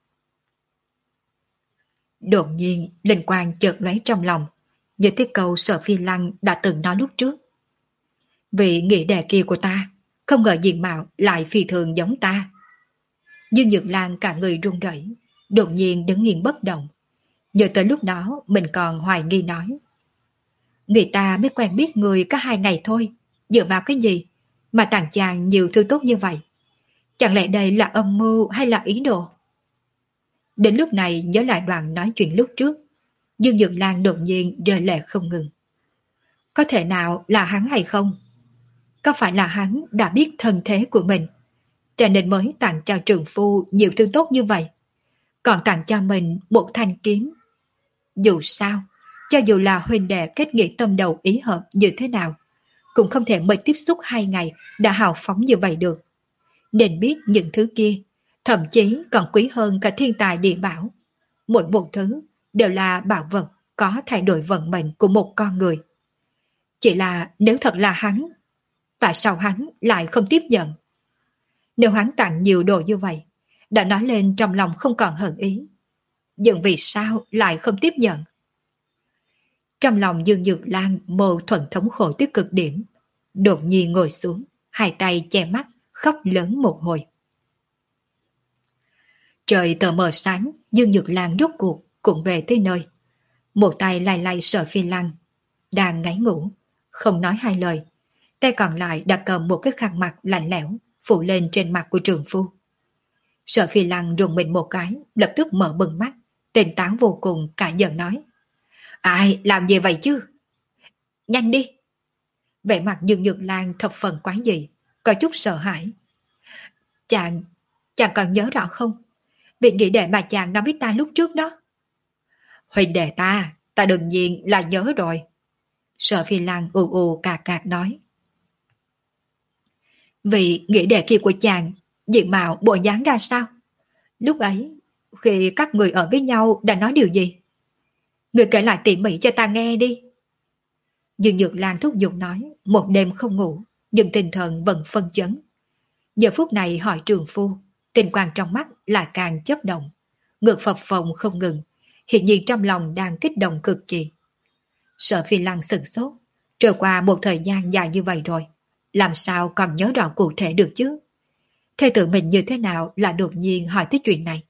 Đột nhiên, linh quang chợt lóe trong lòng, như cái câu Sở Phi Lăng đã từng nói lúc trước. Vị nghĩa đệ kia của ta, không ngờ diện mạo lại phi thường giống ta. Dương Nhược Lan cả người run rẩy, đột nhiên đứng nghiêng bất động. Nhớ tới lúc đó mình còn hoài nghi nói. Người ta mới quen biết người có hai ngày thôi, dựa vào cái gì mà tặng chàng nhiều thứ tốt như vậy? Chẳng lẽ đây là âm mưu hay là ý đồ? Đến lúc này nhớ lại đoạn nói chuyện lúc trước, Dương Nhược Lan đột nhiên rơi lệ không ngừng. Có thể nào là hắn hay không? Có phải là hắn đã biết thân thế của mình, cho nên mới tặng cho trường phu nhiều thứ tốt như vậy, còn tặng cho mình một thanh kiếm? Dù sao, cho dù là huynh đệ kết nghĩa tâm đầu ý hợp như thế nào, cũng không thể mới tiếp xúc hai ngày đã hào phóng như vậy được. Nên biết những thứ kia, thậm chí còn quý hơn cả thiên tài địa bảo. Mỗi một thứ đều là bảo vật có thay đổi vận mệnh của một con người. Chỉ là nếu thật là hắn, tại sao hắn lại không tiếp nhận? Nếu hắn tặng nhiều đồ như vậy, đã nói lên trong lòng không còn hận ý, nhưng vì sao lại không tiếp nhận? Trong lòng Dương Nhược Lan mâu thuẫn thống khổ tới cực điểm, đột nhiên ngồi xuống, hai tay che mắt, khóc lớn một hồi. Trời tờ mờ sáng, Dương Nhược Lan rốt cuộc cũng về tới nơi. Một tay lay lay Sở Phi Lăng, đang ngáy ngủ, không nói hai lời. Tay còn lại đã cầm một cái khăn mặt lạnh lẽo phủ lên trên mặt của trường phu. Sở Phi Lăng rùng mình một cái, lập tức mở bừng mắt, tỉnh táo vô cùng, cả giận nói. Ai làm gì vậy chứ? Nhanh đi! Vẻ mặt Dương Nhược Lan thập phần quái dị, có chút sợ hãi. Chàng, chàng còn nhớ rõ không? Việc nghĩ đệ mà chàng nói với ta lúc trước đó. Huynh đệ ta, ta đương nhiên là nhớ rồi. Sở Phi Lăng ù ù cạc cạc nói. Vì nghĩa đệ kia của chàng, diện mạo bộ dáng ra sao? Lúc ấy, Khi các người ở với nhau đã nói điều gì? Người kể lại tỉ mỉ cho ta nghe đi. Dương Nhược Lan thúc giục nói, một đêm không ngủ, nhưng tinh thần vẫn phân chấn. Giờ phút này hỏi trường phu, tình quang trong mắt lại càng chớp động, ngược phập phồng không ngừng, hiện nhiên trong lòng đang kích động cực kỳ. Sở Phi Lăng sửng sốt, trôi qua một thời gian dài như vậy rồi, làm sao còn nhớ rõ cụ thể được chứ? Thê tử mình như thế nào là đột nhiên hỏi tới chuyện này?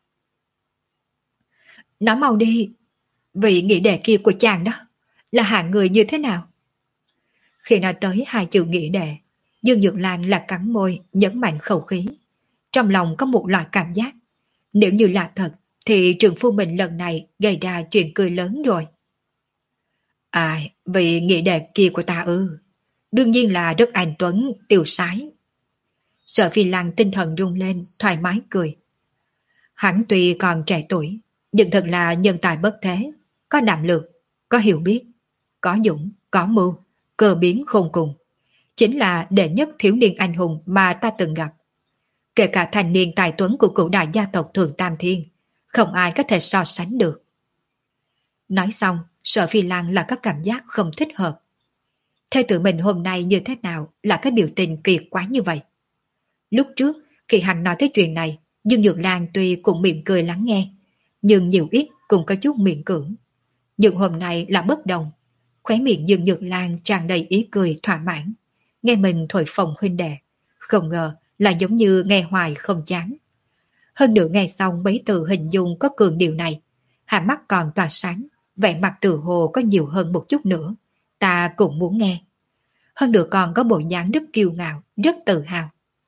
Nói mau đi, vị nghĩa đệ kia của chàng đó, là hạng người như thế nào? Khi nói tới hai chữ nghĩa đệ, Dương Nhược Lan là cắn môi, nhấn mạnh khẩu khí. Trong lòng có một loại cảm giác, nếu như là thật, thì trường phu mình lần này gây ra chuyện cười lớn rồi. À, vị nghĩa đệ kia của ta ư, đương nhiên là rất anh tuấn, tiêu sái. Sở Phi Lăng tinh thần rung lên, thoải mái cười. Hắn tuy còn trẻ tuổi, nhưng thật là nhân tài bất thế, có đảm lược, có hiểu biết, có dũng, có mưu, cơ biến khôn cùng. Chính là đệ nhất thiếu niên anh hùng mà ta từng gặp. Kể cả thành niên tài tuấn của cửu đại gia tộc Thường Tam Thiên, không ai có thể so sánh được. Nói xong, Sở Phi Lăng là có cảm giác không thích hợp. Thê tử mình hôm nay như thế nào là cái biểu tình kỳ quái như vậy? Lúc trước, khi hắn nói tới chuyện này, Dương Nhược Lan tuy cũng mỉm cười lắng nghe, nhưng nhiều ít cũng có chút miễn cưỡng. Nhưng hôm nay là bất đồng. Khóe miệng Dương Nhược Lan tràn đầy ý cười thỏa mãn. Nghe mình thổi phồng huynh đệ, không ngờ là giống như nghe hoài không chán. Hơn nữa nghe xong mấy từ hình dung có cường điều này, hai mắt còn tỏa sáng, vẻ mặt tự hồ có nhiều hơn một chút nữa. Ta cũng muốn nghe. Hơn nữa còn có bộ dáng rất kiêu ngạo, rất tự hào.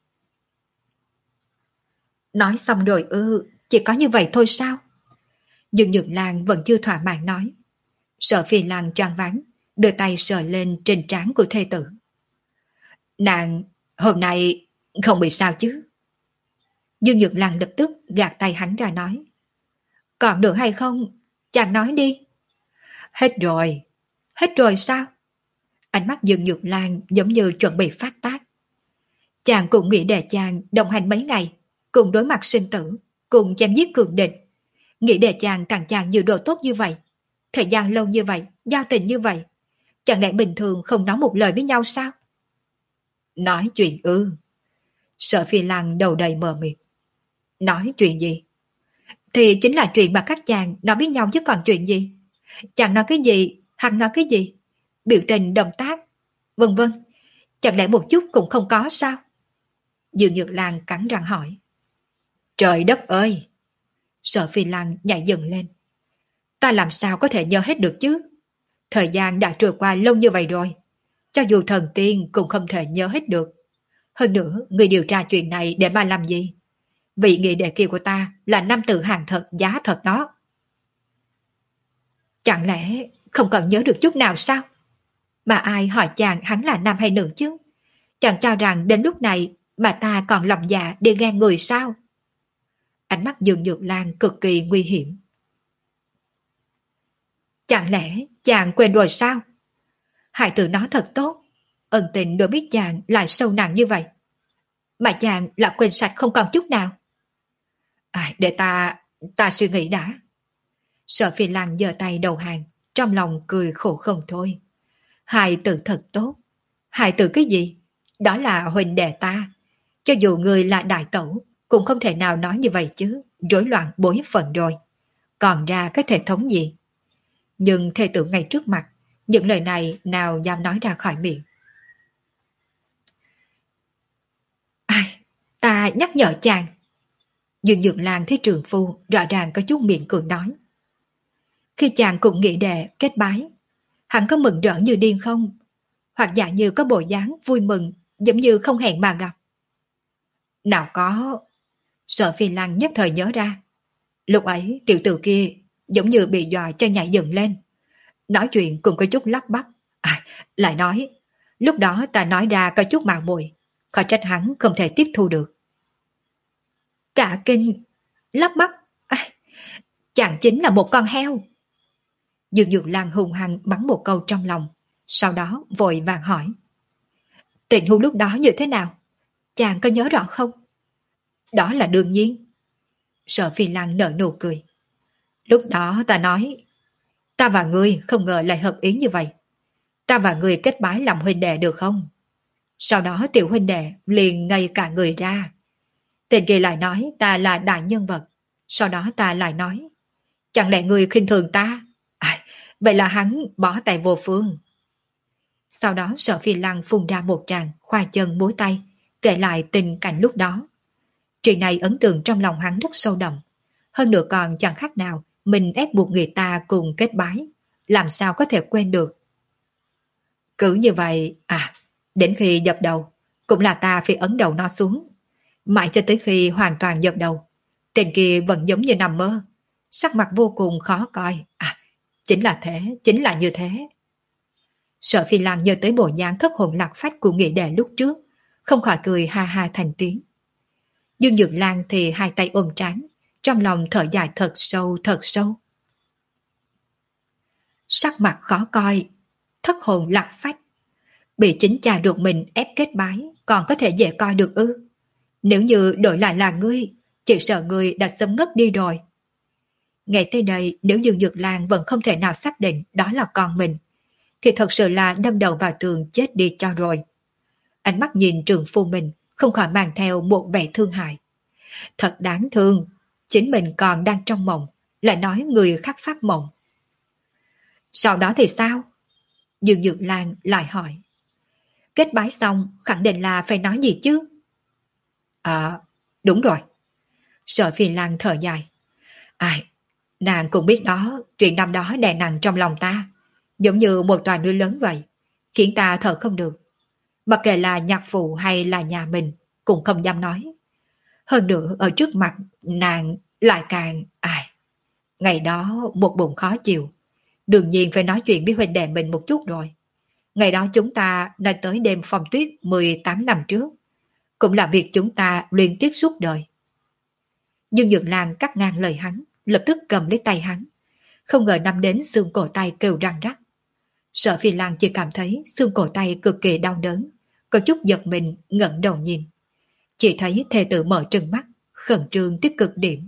Nói xong rồi ư, chỉ có như vậy thôi sao? Dương Nhược Lan vẫn chưa thỏa mãn nói. Sở Phi Lăng choáng váng, đưa tay sờ lên trên trán của thê tử. Nàng, hôm nay không bị sao chứ? Dương Nhược Lan lập tức gạt tay hắn ra nói. Còn được hay không? Chàng nói đi. Hết rồi. Hết rồi sao? Ánh mắt Dương Nhược Lan giống như chuẩn bị phát tác. Chàng cũng nghĩ để chàng đồng hành mấy ngày, cùng đối mặt sinh tử, cùng chém giết cường địch. Nghĩ để chàng tặng chàng nhiều đồ tốt như vậy. Thời gian lâu như vậy, giao tình như vậy. Chẳng lẽ bình thường không nói một lời với nhau sao? Nói chuyện ư? Sở Phi Lăng đầu đầy mờ mịt. Nói chuyện gì? Thì chính là chuyện mà các chàng nói với nhau chứ còn chuyện gì? Chàng nói cái gì, hắn nói cái gì? Biểu tình, động tác, vân vân. Chẳng lẽ một chút cũng không có sao? Dương Nhược Lan cắn răng hỏi. Trời đất ơi! Sở Phi Lăng nhảy dựng lên. Ta làm sao có thể nhớ hết được chứ? Thời gian đã trôi qua lâu như vậy rồi. Cho dù thần tiên cũng không thể nhớ hết được. Hơn nữa, người điều tra chuyện này để mà làm gì? Vị nghị đệ kia của ta là nam tử hàng thật giá thật đó. Chẳng lẽ không còn nhớ được chút nào sao? Mà ai hỏi chàng hắn là nam hay nữ chứ? Chàng cho rằng đến lúc này mà ta còn lòng dạ để ghen người sao? Ánh mắt Dương Nhược Lan cực kỳ nguy hiểm. Chẳng lẽ chàng quên rồi sao? Hải tử nói thật tốt, ân tình đối biết chàng lại sâu nặng như vậy. Mà chàng là quên sạch không còn chút nào. À, để ta, ta suy nghĩ đã. Sở Phi Lăng giơ tay đầu hàng, trong lòng cười khổ không thôi. Hải tử thật tốt. Hải tử cái gì? Đó là huynh đệ ta. Cho dù người là đại tẩu, cũng không thể nào nói như vậy chứ, rối loạn bối phận rồi. Còn ra cái thể thống gì? Nhưng thê tử ngay trước mặt, những lời này nào dám nói ra khỏi miệng. Ai, ta nhắc nhở chàng. Dương Nhược Lan thấy trường phu rõ ràng có chút miệng cười nói. Khi chàng cũng nghĩ đệ kết bái, hắn có mừng rỡ như điên không? Hoặc giả như có bộ dáng vui mừng, giống như không hẹn mà gặp. Nào có. Sở Phi Lăng nhất thời nhớ ra. Lúc ấy tiểu tử kia giống như bị dọa cho nhảy dựng lên. Nói chuyện cũng có chút lắp bắp. À, lại nói, lúc đó ta nói ra có chút mạo muội, khó trách hắn không thể tiếp thu được. Cả kinh, lắp bắp, à, chàng chính là một con heo. Dương Nhược Lan hùng hăng bắn một câu trong lòng, sau đó vội vàng hỏi. Tình huống lúc đó như thế nào? Chàng có nhớ rõ không? Đó là đương nhiên. Sở Phi Lăng nở nụ cười. Lúc đó ta nói, ta và ngươi không ngờ lại hợp ý như vậy. Ta và ngươi kết bái làm huynh đệ được không? Sau đó tiểu huynh đệ liền ngây cả người ra. Tên kia lại nói ta là đại nhân vật. Sau đó ta lại nói, chẳng lẽ ngươi khinh thường ta? À, vậy là hắn bỏ tay vô phương. Sau đó Sở Phi Lăng phun ra một tràng khoa chân múa tay, kể lại tình cảnh lúc đó. Chuyện này ấn tượng trong lòng hắn rất sâu đậm. Hơn nữa còn chẳng khác nào mình ép buộc người ta cùng kết bái, làm sao có thể quên được. Cứ như vậy, à, đến khi dập đầu, cũng là ta phải ấn đầu nó xuống. Mãi cho tới khi hoàn toàn dập đầu, tên kia vẫn giống như nằm mơ, sắc mặt vô cùng khó coi. À, chính là thế, chính là như thế. Sở Phi Lăng nhớ tới bộ dáng thất hồn lạc phách của nghị đệ lúc trước, không khỏi cười ha ha thành tiếng. Dương Dược Lan thì hai tay ôm trán, trong lòng thở dài thật sâu thật sâu. Sắc mặt khó coi, thất hồn lạc phách, bị chính cha ruột mình ép kết bái, còn có thể dễ coi được ư? Nếu như đổi lại là ngươi, chỉ sợ ngươi đã sớm ngất đi rồi. Ngày tới đây, nếu Dương Dược Lan vẫn không thể nào xác định đó là con mình, thì thật sự là đâm đầu vào tường chết đi cho rồi. Ánh mắt nhìn trường phu mình, không khỏi mang theo một vẻ thương hại. Thật đáng thương, chính mình còn đang trong mộng, lại nói người khác phát mộng. Sau đó thì sao? Dương Dược Lan lại hỏi. Kết bái xong, khẳng định là phải nói gì chứ? À, đúng rồi. Sở Phi Lan thở dài. Ai, nàng cũng biết đó, chuyện năm đó đè nặng trong lòng ta, giống như một tòa núi lớn vậy, khiến ta thở không được. Mặc kệ là nhạc phụ hay là nhà mình, cũng không dám nói. Hơn nữa ở trước mặt nàng lại càng... Ai, ngày đó một bụng khó chịu, đương nhiên phải nói chuyện với huynh đệ mình một chút rồi. Ngày đó chúng ta nói tới đêm phong tuyết mười tám năm trước, cũng là việc chúng ta liên tiếp suốt đời. Dương Dược Lan cắt ngang lời hắn, lập tức cầm lấy tay hắn. Không ngờ nắm đến xương cổ tay kêu răng rắc. Sở Phi Lan chỉ cảm thấy xương cổ tay cực kỳ đau đớn, có chút giật mình ngẩng đầu nhìn. Chỉ thấy thê tử mở trừng mắt, khẩn trương tới cực điểm.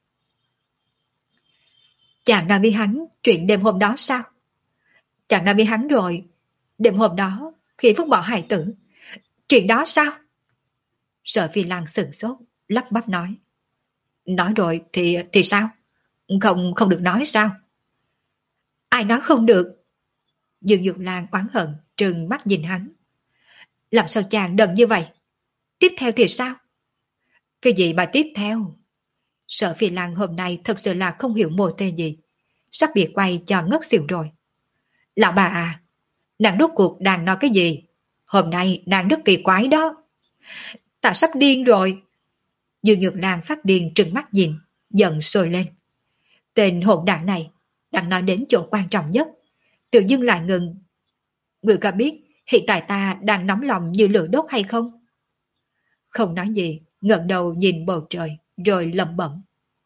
Chàng nói với hắn chuyện đêm hôm đó sao? Chàng nói với hắn rồi, đêm hôm đó khi vứt bỏ hài tử, chuyện đó sao? Sở Phi Lan sửng sốt, lắp bắp nói. Nói rồi thì thì sao? Không không được nói sao? Ai nói không được? Dương Dược Lan oán hận trừng mắt nhìn hắn. Làm sao chàng đần như vậy? Tiếp theo thì sao? Cái gì mà tiếp theo? Sở Phi Lan hôm nay thật sự là không hiểu mồ tê gì, sắp bị quay cho ngất xỉu rồi. Lão bà à, nàng rốt cuộc đang nói cái gì? Hôm nay nàng rất kỳ quái đó. Ta sắp điên rồi. Dương Nhược Lan phát điên trừng mắt nhìn, giận sôi lên. Tên hỗn đảng này đang nói đến chỗ quan trọng nhất, tự dưng lại ngừng. Người có biết hiện tại ta đang nóng lòng như lửa đốt hay không? Không nói gì, ngẩng đầu nhìn bầu trời rồi lẩm bẩm.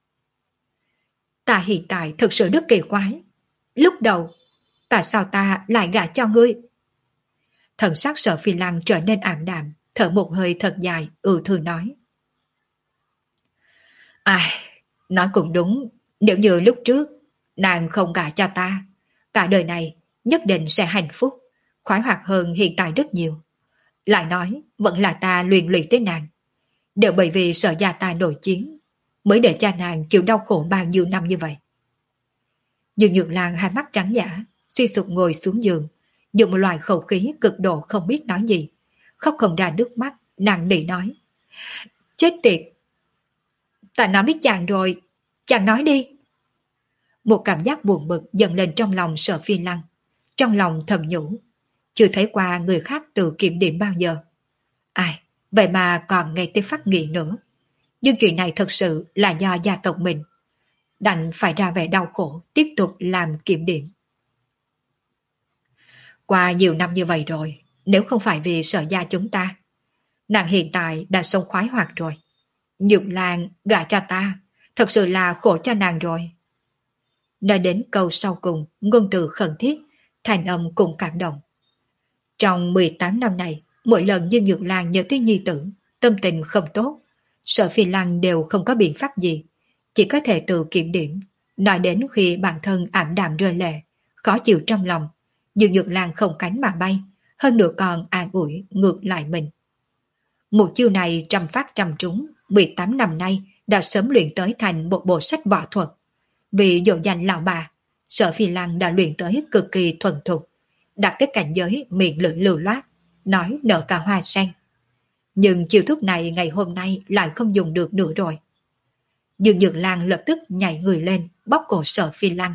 Ta hiện tại thực sự rất kỳ quái. Lúc đầu, tại sao ta lại gả cho ngươi? Thần sắc Sở Phi Lăng trở nên ảm đạm, thở một hơi thật dài, ừ thư nói. Ai, nói cũng đúng, nếu như lúc trước, nàng không gả cho ta, cả đời này nhất định sẽ hạnh phúc, khoái hoạt hơn hiện tại rất nhiều. Lại nói, vẫn là ta luyện lụy tới nàng. Đều bởi vì sợ gia ta nổi chiến, mới để cha nàng chịu đau khổ bao nhiêu năm như vậy. Dương Nhược Lan hai mắt trắng dã, suy sụp ngồi xuống giường, dùng một loại khẩu khí cực độ không biết nói gì, khóc không ra nước mắt, nặng nỉ nói. Chết tiệt! Ta nói với chàng rồi, chàng nói đi. Một cảm giác buồn bực dần lên trong lòng Sở Phi Lăng, trong lòng thầm nhủ, chưa thấy qua người khác tự kiểm điểm bao giờ. Ai, vậy mà còn ngay tới phát nghị nữa. Nhưng chuyện này thật sự là do gia tộc mình, đành phải ra vẻ đau khổ, tiếp tục làm kiểm điểm. Qua nhiều năm như vậy rồi, nếu không phải vì Sở gia chúng ta, nàng hiện tại đã sống khoái hoạt rồi. Nhược Lan gả cho ta, thật sự là khổ cho nàng rồi. Nói đến câu sau cùng, ngôn từ khẩn thiết, thành âm cũng cảm động. Trong mười tám năm này, mỗi lần Dương Nhược Lan nhớ tới nhi tử, tâm tình không tốt, Sở Phi Lăng đều không có biện pháp gì, chỉ có thể tự kiểm điểm, nói đến khi bản thân ảm đạm rơi lệ, khó chịu trong lòng, nhưng Nhược Lan không cánh mà bay, hơn nữa còn an ủi ngược lại mình. Một chiêu này trăm phát trăm trúng, mười tám năm nay đã sớm luyện tới thành một bộ sách võ thuật. Vì dỗ dành lão bà, Sở Phi Lăng đã luyện tới cực kỳ thuần thục, đặt cái cảnh giới miệng lưỡi lưu loát, nói nở cả hoa sen. Nhưng chiêu thức này ngày hôm nay lại không dùng được nữa rồi. Dương Nhược Lan lập tức nhảy người lên, bóp cổ Sở Phi Lăng.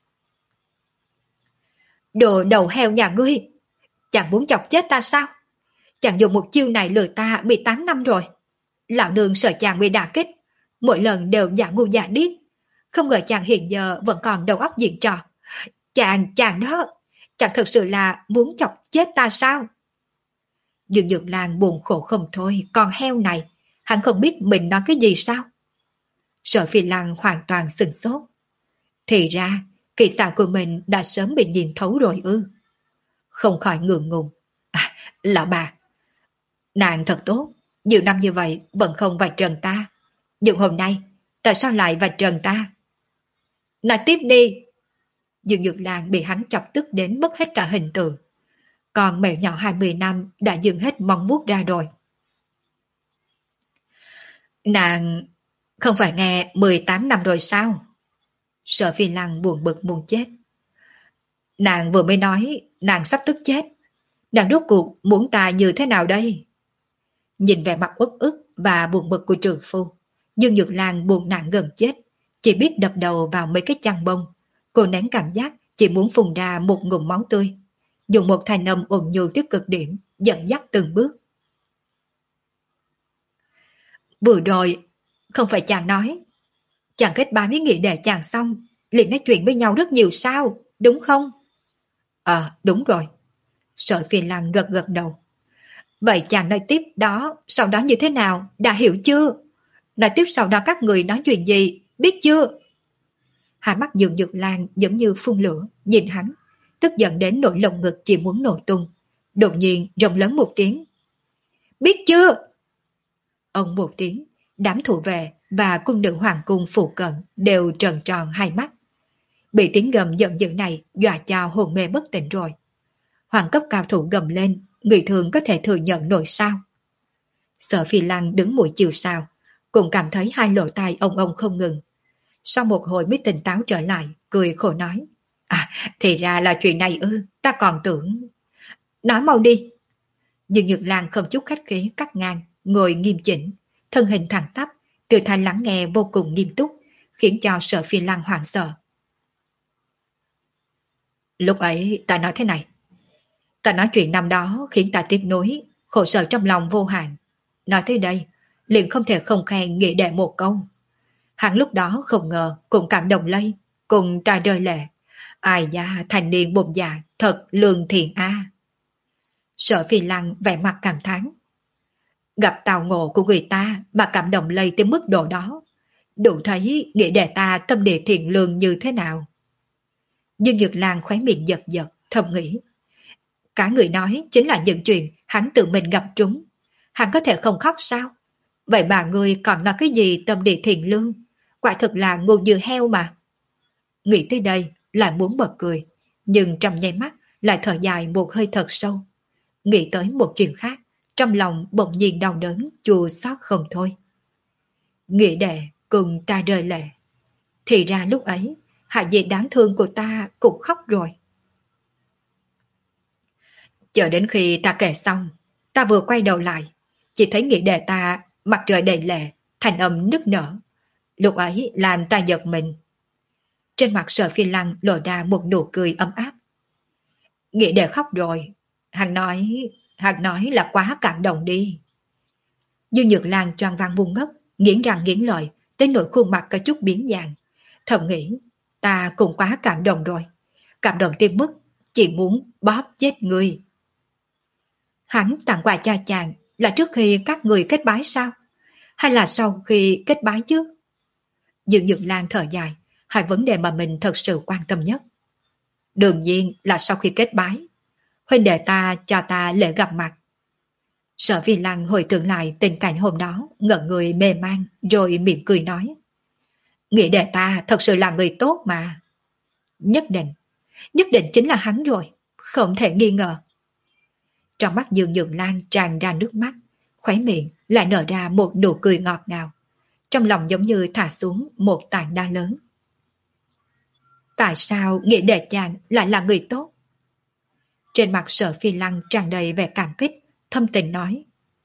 Đồ đầu heo nhà ngươi, chàng muốn chọc chết ta sao? Chàng dùng một chiêu này lừa ta mười tám năm rồi. Lão nương sợ chàng bị đả kích, mỗi lần đều giả ngu giả điếc. Không ngờ chàng hiện giờ vẫn còn đầu óc diễn trò. Chàng, chàng đó, chàng thật sự là muốn chọc chết ta sao? Dương Nhược Lan buồn khổ không thôi, con heo này, hắn không biết mình nói cái gì sao? Sở Phi Lăng hoàn toàn sửng sốt. Thì ra, kỹ xảo của mình đã sớm bị nhìn thấu rồi ư. Không khỏi ngượng ngùng. À, lão bà, nàng thật tốt, nhiều năm như vậy vẫn không vạch trần ta. Nhưng hôm nay, tại sao lại vạch trần ta? Nói tiếp đi. Dương Nhược Lan bị hắn chọc tức đến mất hết cả hình tượng. Còn mèo nhỏ hai mươi năm đã dừng hết mong vuốt ra rồi. Nàng không phải nghe mười tám năm rồi sao? Sở Phi Lăng buồn bực muốn chết. Nàng vừa mới nói nàng sắp tức chết. Nàng rốt cuộc muốn ta như thế nào đây? Nhìn vẻ mặt uất ức và buồn bực của trường phu, Dương Nhược Lan buồn nản gần chết, chỉ biết đập đầu vào mấy cái chăn bông. Cô nén cảm giác chỉ muốn phun ra một ngụm máu tươi, dùng một thanh âm ồn nhu tới cực điểm, dẫn dắt từng bước. Vừa rồi, không phải chàng nói, chàng kết bái với nghĩa đệ chàng xong, liền nói chuyện với nhau rất nhiều sao, đúng không? Ờ, đúng rồi. Sở Phi Lăng gật gật đầu. Vậy chàng nói tiếp đó, sau đó như thế nào, đã hiểu chưa? Nói tiếp sau đó các người nói chuyện gì, biết chưa? Hai mắt Dương Nhược Lan giống như phun lửa, nhìn hắn, tức giận đến nỗi lồng ngực chỉ muốn nổ tung. Đột nhiên rồng lớn một tiếng. Biết chưa? Ông một tiếng, đám thủ vệ và cung nữ hoàng cung phụ cận đều tròn tròn hai mắt. Bị tiếng gầm giận dữ này dọa cho hồn mê bất tỉnh rồi. Hoàng cấp cao thủ gầm lên, người thường có thể thừa nhận nổi sao. Sở Phi Lăng đứng mũi chiều sao, cũng cảm thấy hai lỗ tai ông ông không ngừng. Sau một hồi mới tỉnh táo trở lại, cười khổ nói. À, thì ra là chuyện này ư, ta còn tưởng... Nói mau đi. Dương Nhược Lan không chút khách khí cắt ngang, ngồi nghiêm chỉnh, thân hình thẳng tắp, từ thanh lắng nghe vô cùng nghiêm túc, khiến cho Sở Phi Lăng hoảng sợ. Lúc ấy ta nói thế này. Ta nói chuyện năm đó khiến ta tiếc nuối, khổ sở trong lòng vô hạn. Nói tới đây, liền không thể không khen nghĩa đệ một câu. Hắn lúc đó không ngờ cũng cảm động lây, cùng ta rơi lệ. Ai da, thành niên bụng dạ, thật lương thiện a. Sở Phi Lăng vẻ mặt cảm thán. Gặp tào ngộ của người ta mà cảm động lây tới mức độ đó, đủ thấy nghĩa đệ ta tâm địa thiện lương như thế nào. Dương Nhược Lan khóe miệng giật giật, thầm nghĩ. Cả người nói chính là những chuyện hắn tự mình gặp trúng. Hắn có thể không khóc sao? Vậy bà ngươi còn nói cái gì tâm địa thiện lương? Quả thực là ngu như heo mà. Nghĩ tới đây lại muốn bật cười, nhưng trong nháy mắt lại thở dài một hơi thật sâu. Nghĩ tới một chuyện khác, trong lòng bỗng nhiên đau đớn, chua xót không thôi. Nghĩa đệ cùng ta rơi lệ. Thì ra lúc ấy, hạ dì đáng thương của ta cũng khóc rồi. Chờ đến khi ta kể xong, ta vừa quay đầu lại, chỉ thấy nghĩa đệ ta mặt trời đầy lệ, thành âm nức nở. Lúc ấy làm ta giật mình. Trên mặt Sở Phi Lăng lộ ra một nụ cười ấm áp. Nghĩa đệ khóc rồi. Hắn nói, hắn nói là quá cảm động đi. Dương Nhược Lan choàng vàng buông ngất, nghiến răng nghiến lợi, tới nỗi khuôn mặt có chút biến dạng. Thầm nghĩ, ta cũng quá cảm động rồi. Cảm động tới mức chỉ muốn bóp chết người. Hắn tặng quà cha chàng là trước khi các người kết bái sao? Hay là sau khi kết bái chứ? Dương Nhược Lan thở dài, hai vấn đề mà mình thật sự quan tâm nhất. Đương nhiên là sau khi kết bái. Huynh đệ ta cho ta lễ gặp mặt. Sở Phi Lăng hồi tưởng lại tình cảnh hôm đó, ngẩn người mê man, rồi mỉm cười nói. Nghĩa đệ ta thật sự là người tốt mà. Nhất định, nhất định chính là hắn rồi, không thể nghi ngờ. Trong mắt Dương Nhược Lan tràn ra nước mắt, khóe miệng lại nở ra một nụ cười ngọt ngào. Trong lòng giống như thả xuống một tảng đá lớn. Tại sao nghĩa đệ chàng lại là người tốt? Trên mặt Sở Phi Lăng tràn đầy vẻ cảm kích, thâm tình nói.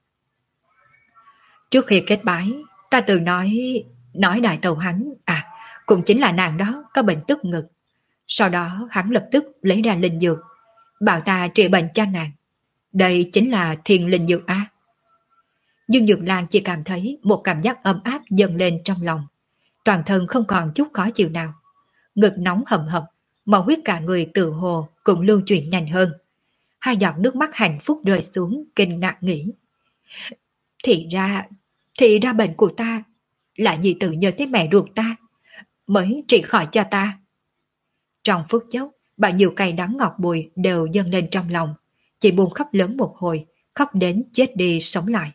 Trước khi kết bái, ta từng nói, nói đại tàu hắn, à, cũng chính là nàng đó có bệnh tức ngực. Sau đó hắn lập tức lấy ra linh dược, bảo ta trị bệnh cho nàng. Đây chính là thiên linh dược á. Dương Dược Lan chỉ cảm thấy một cảm giác ấm áp dâng lên trong lòng. Toàn thân không còn chút khó chịu nào. Ngực nóng hầm hập, máu huyết cả người tự hồ cũng lưu chuyển nhanh hơn. Hai giọt nước mắt hạnh phúc rơi xuống, kinh ngạc nghĩ. Thì ra, thì ra bệnh của ta là nhị tự nhờ tới mẹ ruột ta, mới trị khỏi cho ta. Trong phút chốc, bao nhiêu cay đắng ngọt bùi đều dâng lên trong lòng. Chị buồn khóc lớn một hồi, khóc đến chết đi sống lại.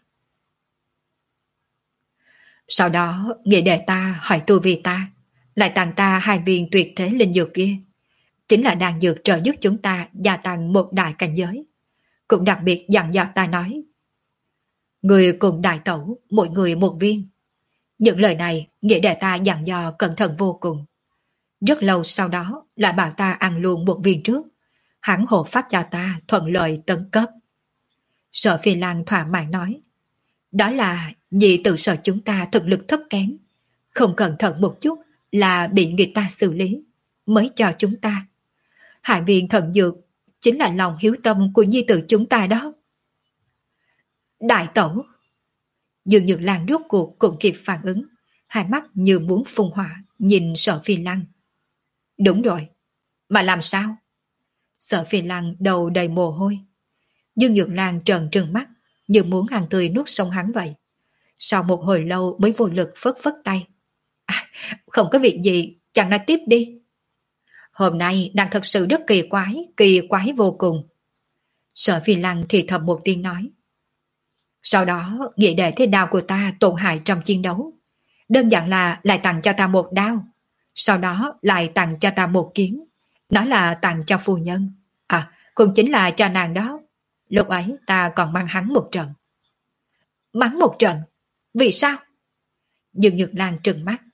Sau đó, nghĩa đệ ta hỏi tu vi ta, lại tặng ta hai viên tuyệt thế linh dược kia. Chính là đan dược trợ giúp chúng ta gia tăng một đại cảnh giới. Cũng đặc biệt dặn dò ta nói, người cùng đại tẩu, mỗi người một viên. Những lời này, nghĩa đệ ta dặn dò cẩn thận vô cùng. Rất lâu sau đó, lại bảo ta ăn luôn một viên trước. Hắn hộ pháp cho ta thuận lợi tấn cấp. Sở Phi Lan thỏa mãn nói, đó là vì tự sợ chúng ta thực lực thấp kém, không cẩn thận một chút là bị người ta xử lý, mới cho chúng ta. Hai viên thần dược chính là lòng hiếu tâm của nhi tử chúng ta đó. Đại tẩu! Dương Nhược Lan rốt cuộc cũng kịp phản ứng, hai mắt như muốn phun hỏa, nhìn Sở Phi Lăng. Đúng rồi, mà làm sao? Sở Phi Lăng đầu đầy mồ hôi. Dương Nhược Lan trợn trừng mắt, như muốn hàng tươi nuốt sống hắn vậy. Sau một hồi lâu mới vô lực phất phất tay. À, không có việc gì, chẳng nói tiếp đi. Hôm nay đang thật sự rất kỳ quái, kỳ quái vô cùng. Sở Phi Lăng thì thầm một tiếng nói. Sau đó, nghĩa đệ thế đao của ta tổn hại trong chiến đấu. Đơn giản là lại tặng cho ta một đao. Sau đó lại tặng cho ta một kiếm. Nói là tặng cho phu nhân. À, cũng chính là cho nàng đó. Lúc ấy ta còn mang hắn một trận. Mắng một trận? Vì sao? Dương Nhược Lan trừng mắt.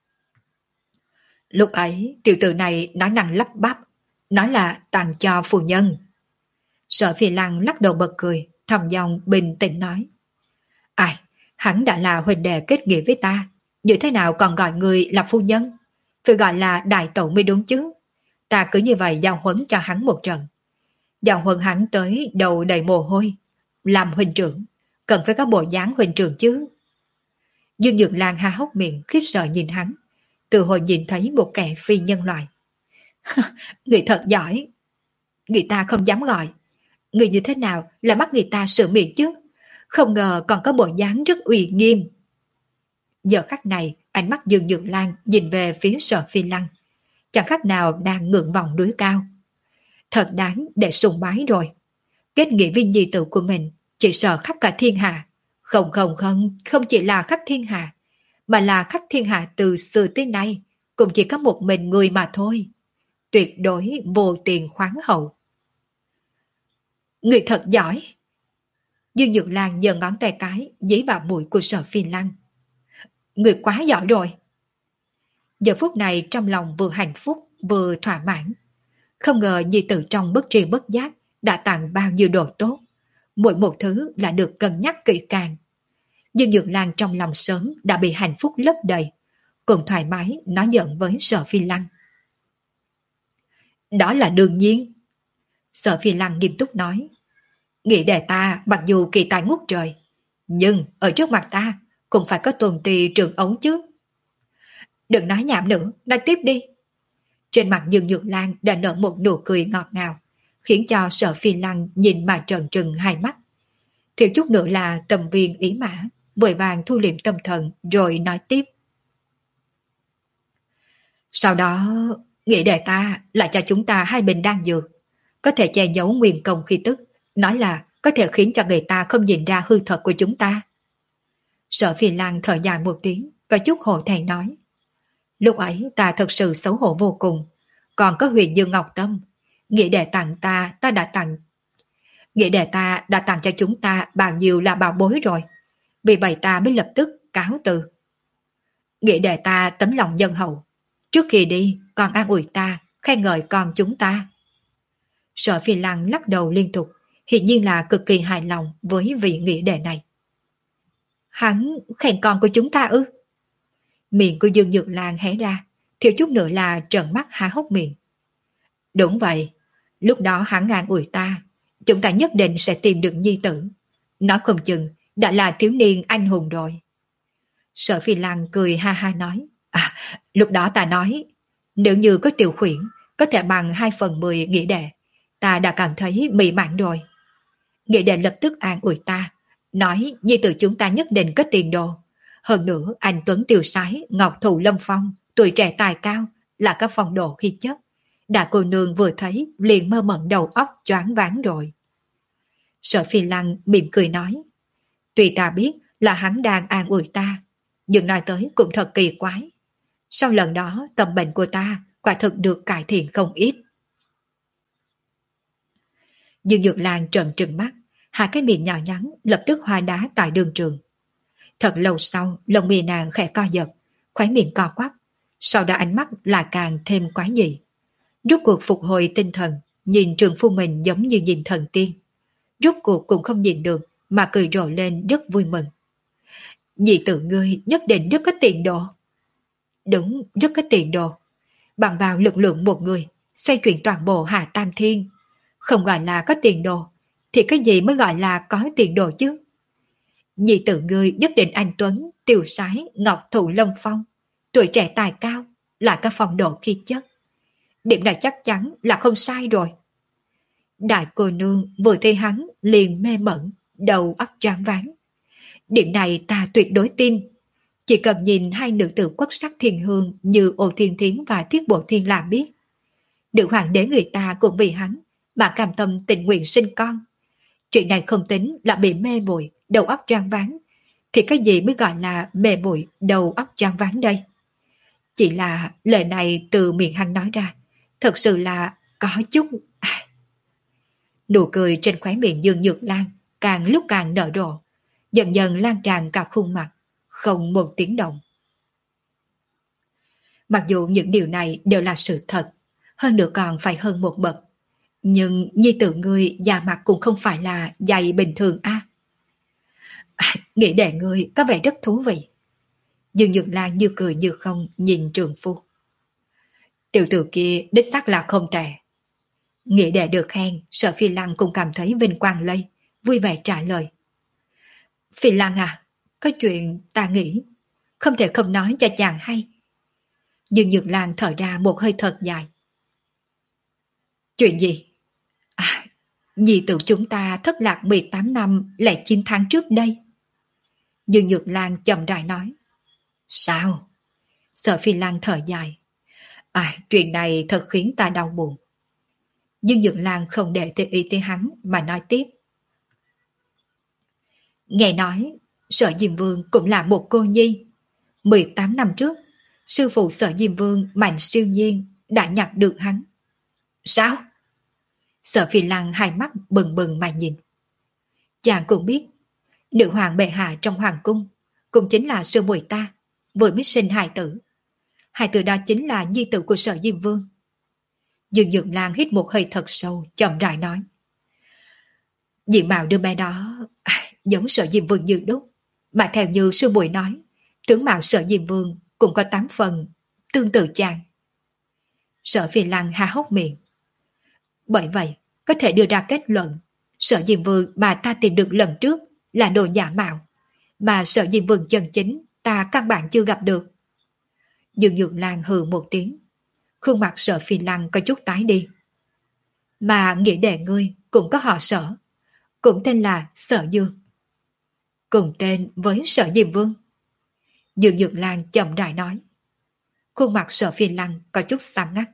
Lúc ấy tiểu tử này nói năng lắp bắp, nói là tặng cho phu nhân. Sở Phi Lăng lắc đầu bật cười, thầm dòng bình tĩnh nói. Ai, hắn đã là huynh đệ kết nghĩa với ta, như thế nào còn gọi người là phu nhân? Phải gọi là đại tẩu mới đúng chứ. Ta cứ như vậy giao huấn cho hắn một trận. Giao huấn hắn tới đầu đầy mồ hôi. Làm huynh trưởng, cần phải có bộ dáng huynh trưởng chứ. Dương Nhược Lan há hốc miệng khiếp sợ nhìn hắn, từ hồi nhìn thấy một kẻ phi nhân loại. Người thật giỏi. Người ta không dám gọi. Người như thế nào là bắt người ta sửa miệng chứ? Không ngờ còn có bộ dáng rất uy nghiêm. Giờ khắc này, ánh mắt Dương Nhược Lan nhìn về phía Sở Phi Lăng, chẳng khác nào đang ngưỡng vọng núi cao. Thật đáng để sùng bái rồi. Kết nghĩa với nhi tử của mình, chỉ sợ khắp cả thiên hạ. Không không không, không chỉ là khắp thiên hạ, mà là khắp thiên hạ từ xưa tới nay, cũng chỉ có một mình người mà thôi. Tuyệt đối vô tiền khoáng hậu. Người thật giỏi. Dương Nhược Lan giơ ngón tay cái dí vào mũi của Sở Phi Lăng. Người quá giỏi rồi. Giờ phút này trong lòng vừa hạnh phúc vừa thỏa mãn. Không ngờ nhi tử trong bất tri bất giác đã tặng bao nhiêu đồ tốt. Mỗi một thứ là được cân nhắc kỹ càng. Dương Nhược Lan trong lòng sớm đã bị hạnh phúc lấp đầy, cùng thoải mái nói giỡn với Sở Phi Lăng. Đó là đương nhiên. Sở Phi Lăng nghiêm túc nói. Nghĩ đệ ta mặc dù kỳ tài ngút trời, nhưng ở trước mặt ta cũng phải có tuần tì trường ống chứ. Đừng nói nhảm nữa, nói tiếp đi. Trên mặt Dương Nhược Lan đã nở một nụ cười ngọt ngào, khiến cho Sở Phi Lăng nhìn mà trợn trừng hai mắt. Thiếu chút nữa là tầm viên ý mã, vội vàng thu liệm tâm thần rồi nói tiếp. Sau đó, nghĩ đệ ta lại cho chúng ta hai bình đan dược, có thể che giấu nguyên công khí tức, nói là có thể khiến cho người ta không nhìn ra hư thật của chúng ta. Sở Phi Lan thở dài một tiếng, có chút hổ thẹn nói. Lúc ấy ta thật sự xấu hổ vô cùng. Còn có Huyền Dương Ngọc Tâm, nghĩa đệ tặng ta, ta đã tặng. Nghĩa đệ ta đã tặng cho chúng ta bao nhiêu là bảo bối rồi. Vì vậy ta mới lập tức cáo từ. Nghĩa đệ ta tấm lòng nhân hậu. Trước khi đi, còn an ủi ta, khen ngợi con chúng ta. Sở Phi Lăng lắc đầu liên tục, hiển nhiên là cực kỳ hài lòng với vị nghĩa đệ này. Hắn khen con của chúng ta ư? Miệng của Dương Nhược Lan hé ra, thiếu chút nữa là trợn mắt há hốc miệng. Đúng vậy, lúc đó hắn an ủi ta, chúng ta nhất định sẽ tìm được nhi tử. Nói không chừng đã là thiếu niên anh hùng rồi. Sở Phi Lăng cười ha ha nói, à, lúc đó ta nói, nếu như có Tiểu Khuyển, có thể bằng hai phần mười nghĩa đệ, ta đã cảm thấy mỹ mãn rồi. Nghĩa đệ lập tức an ủi ta, nói nhi tử chúng ta nhất định có tiền đồ. Hơn nữa anh Tuấn tiêu sái, ngọc thụ lâm phong, tuổi trẻ tài cao, là các phong độ khí chất. Đã cô nương vừa thấy liền mơ mẩn đầu óc choáng váng rồi. Sở Phi Lăng mỉm cười nói, tuy ta biết là hắn đang an ủi ta, nhưng nói tới cũng thật kỳ quái. Sau lần đó tâm bệnh của ta quả thực được cải thiện không ít. Dương Nhược Lan trợn trừng mắt, hai cái miệng nhỏ nhắn lập tức hoa đá tại đường trường. Thật lâu sau, lông mi nàng khẽ co giật, khóe miệng co quắp, sau đó ánh mắt lại càng thêm quái dị. Rốt cuộc phục hồi tinh thần, nhìn trường phu mình giống như nhìn thần tiên. Rốt cuộc cũng không nhìn được, mà cười rộ lên rất vui mừng. Nhị tử ngươi nhất định rất có tiền đồ. Đúng, rất có tiền đồ. Bằng vào lực lượng một người, xoay chuyển toàn bộ Hà Tam Thiên. Không gọi là có tiền đồ, thì cái gì mới gọi là có tiền đồ chứ? Nhị tử ngươi nhất định anh Tuấn, tiêu sái, ngọc thụ lâm phong, tuổi trẻ tài cao, là các phong độ khí chất. Điểm này chắc chắn là không sai rồi. Đại cô nương vừa thấy hắn liền mê mẩn, đầu óc choáng váng. Điểm này ta tuyệt đối tin. Chỉ cần nhìn hai nữ tử quốc sắc thiên hương như Ô Thiên Thiến và Thiết Bộ Thiên là biết. Nữ hoàng đế người ta cũng vì hắn mà cam tâm tình nguyện sinh con. Chuyện này không tính là bị mê muội, đầu óc choáng váng, thì cái gì mới gọi là mê muội, đầu óc choáng váng đây? Chỉ là lời này từ miệng hắn nói ra, thật sự là có chút... À. Nụ cười trên khóe miệng Dương Nhược Lan càng lúc càng nở rộ, dần dần lan tràn cả khuôn mặt, không một tiếng động. Mặc dù những điều này đều là sự thật, hơn nữa còn phải hơn một bậc, nhưng nhi tử ngươi da mặt cũng không phải là dày bình thường a. À, nghĩ đệ ngươi có vẻ rất thú vị. Dương Nhược Lan như cười như không nhìn trường phu. Tiểu tử kia đích xác là không tệ. Nghĩ đệ được khen, Sở Phi Lăng cũng cảm thấy vinh quang lây, vui vẻ trả lời. Phi Lăng à, có chuyện ta nghĩ, không thể không nói cho chàng hay. Dương Nhược Lan thở ra một hơi thật dài. Chuyện gì? À, nhi tử chúng ta thất lạc mười tám năm lẻ chín tháng trước đây. Dương Nhược Lan chậm rãi nói. Sao? Sở Phi Lăng thở dài. À, chuyện này thật khiến ta đau buồn. Dương Nhược Lan không để tự ý tới hắn mà nói tiếp. Nghe nói, Sở Diêm Vương cũng là một cô nhi. mười tám năm trước, sư phụ Sở Diêm Vương Mạnh Siêu Nhiên đã nhặt được hắn. Sao? Sở Phi Lăng hai mắt bừng bừng mà nhìn. Chàng cũng biết, nữ hoàng bệ hạ trong hoàng cung cũng chính là sư muội ta, vừa mới sinh hài tử. Hài tử đó chính là nhi tử của Sở Diêm Vương. Dương Nhược Lan hít một hơi thật sâu, chậm rãi nói. Diện mạo đứa bé đó à, giống Sở Diêm Vương như đúc, mà theo như sư muội nói, tướng mạo Sở Diêm Vương cũng có tám phần tương tự chàng. Sở Phi Lăng há hốc miệng. Bởi vậy, có thể đưa ra kết luận, Sở Diêm Vương mà ta tìm được lần trước là đồ giả mạo, mà Sở Diêm Vương chân chính ta căn bản chưa gặp được. Dương Nhược Lan hừ một tiếng, khuôn mặt Sở Phi Lăng có chút tái đi. Mà nghĩa đệ ngươi cũng có họ Sở, cũng tên là Sở Dương, cùng tên với Sở Diêm Vương. Dương Nhược Lan chậm rãi nói. Khuôn mặt Sở Phi Lăng có chút xám ngắt.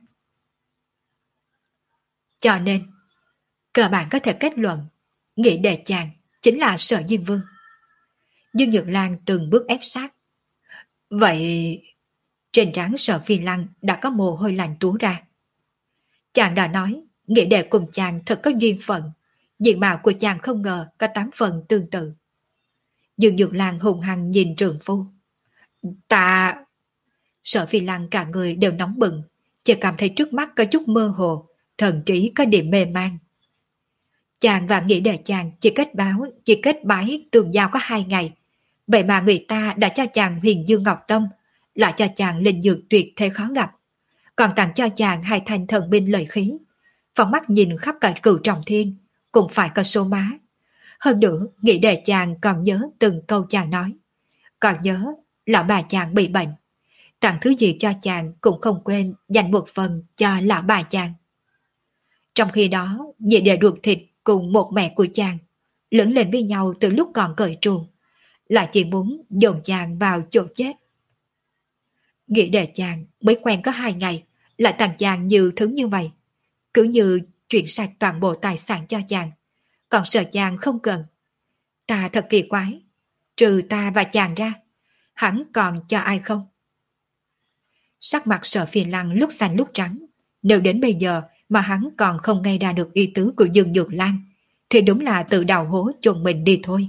Cho nên, cơ bản có thể kết luận, nghĩa đệ chàng chính là Sở Diêm Vương. Dương Nhược Lan từng bước ép sát. Vậy... Trên trán Sở Phi Lăng đã có mồ hôi lạnh túa ra. Chàng đã nói, nghĩa đệ cùng chàng thật có duyên phận. Diện mạo của chàng không ngờ có tám phần tương tự. Dương Dược Lan hùng hăng nhìn trượng phu. Ta... Sở Phi Lăng cả người đều nóng bừng, chỉ cảm thấy trước mắt có chút mơ hồ, thần trí có điểm mê man. Chàng và nghĩa đệ chàng chỉ kết báo, chỉ kết bái tường giao có hai ngày. Vậy mà người ta đã cho chàng Huyền Dương Ngọc Tông, lại cho chàng linh dược tuyệt thế khó gặp, còn tặng cho chàng hai thanh thần binh lợi khí. Phóng mắt nhìn khắp cả Cửu Trọng Thiên, cũng phải có số má. Hơn nữa, nghĩ đệ chàng còn nhớ từng câu chàng nói. Còn nhớ, lão bà chàng bị bệnh. Tặng thứ gì cho chàng cũng không quên dành một phần cho lão bà chàng. Trong khi đó, nhị đệ ruột thịt cùng một mẹ của chàng, lớn lên với nhau từ lúc còn cởi truồng, lại chỉ muốn dồn chàng vào chỗ chết. Nghĩ đệ chàng mới quen có hai ngày, lại tặng chàng nhiều thứ như vậy. Cứ như chuyển sạch toàn bộ tài sản cho chàng, còn sợ chàng không cần. Ta thật kỳ quái, trừ ta và chàng ra, hắn còn cho ai không? Sắc mặt Sở Phi Lăng lúc xanh lúc trắng, nếu đến bây giờ mà hắn còn không nghe ra được ý tứ của Dương Dược Lan, thì đúng là tự đào hố chôn mình đi thôi.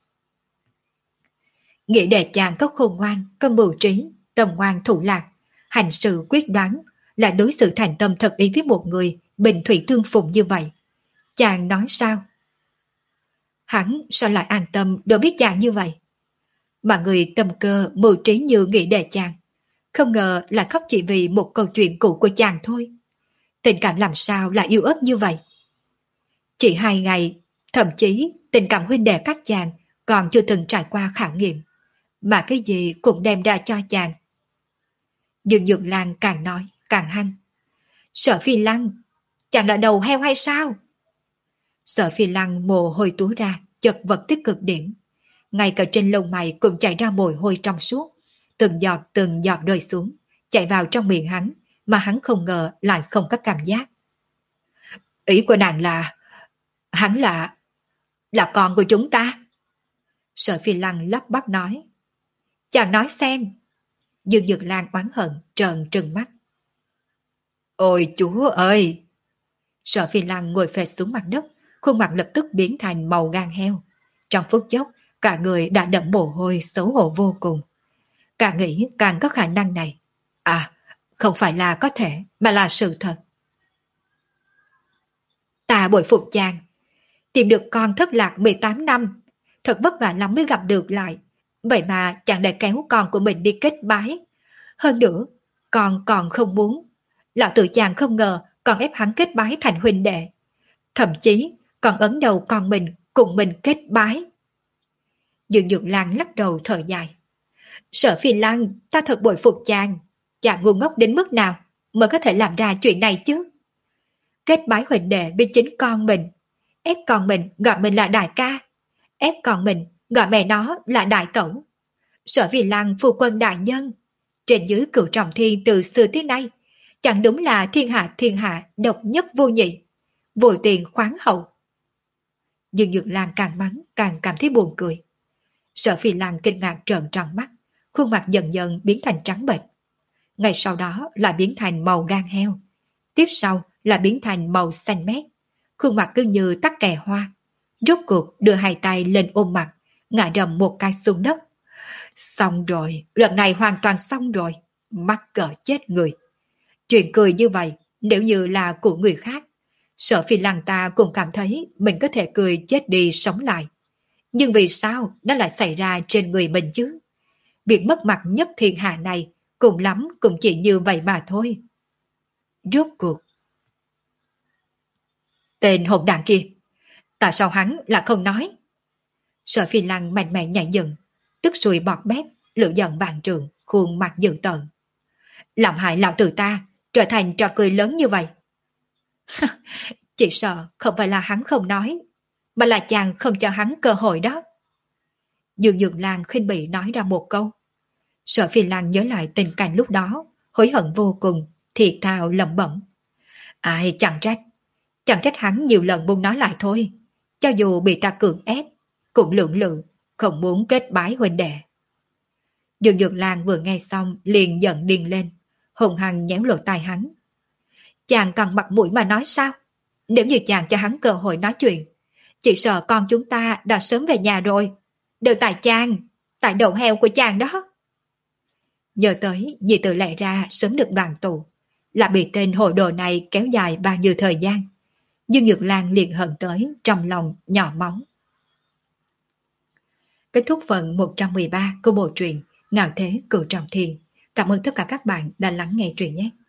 Nghĩ đệ chàng có khôn ngoan, có mưu trí, tâm ngoan thủ lạc, hành sự quyết đoán, là đối xử thành tâm thật ý với một người bình thủy thương phụng như vậy. Chàng nói sao? Hắn sao lại an tâm đối biết chàng như vậy? Mà người tâm cơ mưu trí như nghĩ đệ chàng, không ngờ là khóc chỉ vì một câu chuyện cũ của chàng thôi. Tình cảm làm sao lại yếu ớt như vậy? Chỉ hai ngày, thậm chí tình cảm huynh đệ các chàng còn chưa từng trải qua khảo nghiệm, mà cái gì cũng đem ra cho chàng. Dương Dược Lan càng nói càng hăng. Sở Phi Lăng, chàng là đầu heo hay sao? Sở Phi Lăng mồ hôi túa ra, chật vật tích cực điểm. Ngay cả trên lông mày cũng chảy ra mồ hôi trong suốt, từng giọt từng giọt rơi xuống, chạy vào trong miệng hắn, mà hắn không ngờ lại không có cảm giác. Ý của nàng là, hắn là, là con của chúng ta. Sở Phi Lăng lắp bắp nói. Chàng nói xem. Dương Dược Lan oán hận trợn trừng mắt. Ôi chúa ơi! Sở Phi Lăng ngồi phệt xuống mặt đất, khuôn mặt lập tức biến thành màu gan heo. Trong phút chốc, cả người đã đẫm mồ hôi xấu hổ vô cùng. Càng nghĩ càng có khả năng này. À, không phải là có thể, mà là sự thật. Ta bội phục chàng. Tìm được con thất lạc mười tám năm. Thật vất vả lắm mới gặp được lại. Vậy mà chàng lại kéo con của mình đi kết bái. Hơn nữa, con còn không muốn. Lão tự chàng không ngờ còn ép hắn kết bái thành huynh đệ. Thậm chí còn ấn đầu con mình cùng mình kết bái. Dương Dược Lan lắc đầu thở dài. Sở Phi Lăng, ta thật bội phục chàng. Chàng ngu ngốc đến mức nào mới có thể làm ra chuyện này chứ? Kết bái huynh đệ với chính con mình, ép con mình gọi mình là đại ca, ép con mình gọi mẹ nó là đại tẩu. Sở Phi Lăng phu quân đại nhân, trên dưới Cửu Trọng Thiên từ xưa tới nay, chẳng đúng là thiên hạ thiên hạ độc nhất vô nhị, vội tiền khoáng hậu. Dương Dược Lan càng mắng càng cảm thấy buồn cười. Sở Phi Lăng kinh ngạc trợn tròn mắt, khuôn mặt dần dần biến thành trắng bệch. Ngày sau đó lại biến thành màu gan heo, tiếp sau là biến thành màu xanh mét, khuôn mặt cứ như tắc kè hoa. Rốt cuộc đưa hai tay lên ôm mặt, ngã rầm một cái xuống đất. Xong rồi, lần này hoàn toàn xong rồi, mắc cỡ chết người. Chuyện cười như vậy, nếu như là của người khác, Sở Phi Lăng ta cũng cảm thấy mình có thể cười chết đi sống lại. Nhưng vì sao nó lại xảy ra trên người mình chứ? Việc mất mặt nhất thiên hạ này, cùng lắm cũng chỉ như vậy mà thôi. Rốt cuộc. Tên hỗn đản kia, tại sao hắn là không nói? Sở Phi Lăng mạnh mẽ nhảy dựng, tức sùi bọt bét, lửa giận vạn trường, khuôn mặt dữ tợn. Làm hại lão tử ta, trở thành trò cười lớn như vậy. Chỉ sợ không phải là hắn không nói, mà là chàng không cho hắn cơ hội đó. Dương Dược Lan khinh bỉ nói ra một câu. Sở Phi Lăng nhớ lại tình cảnh lúc đó, hối hận vô cùng, thiệt thào lẩm bẩm. Ai chẳng trách, chẳng trách hắn nhiều lần muốn nói lại thôi, cho dù bị ta cưỡng ép, cũng lưỡng lự, không muốn kết bái huynh đệ. Dương Dược Lan vừa nghe xong liền giận điên lên, hùng hăng nhéo lỗ tai hắn. Chàng còn mặt mũi mà nói sao? Nếu như chàng cho hắn cơ hội nói chuyện, chỉ sợ con chúng ta đã sớm về nhà rồi. Đều tại chàng, tại đầu heo của chàng đó. Nhớ tới Nhi Tử lẽ ra sớm được đoàn tụ, là bị tên hồ đồ này kéo dài bao nhiêu thời gian. Dương Nhược Lan liền hận tới trong lòng nhỏ máu. Kết thúc phần một trăm mười ba của bộ truyện Ngạo Thế Cửu Trọng Thiên. Cảm ơn tất cả các bạn đã lắng nghe truyện nhé.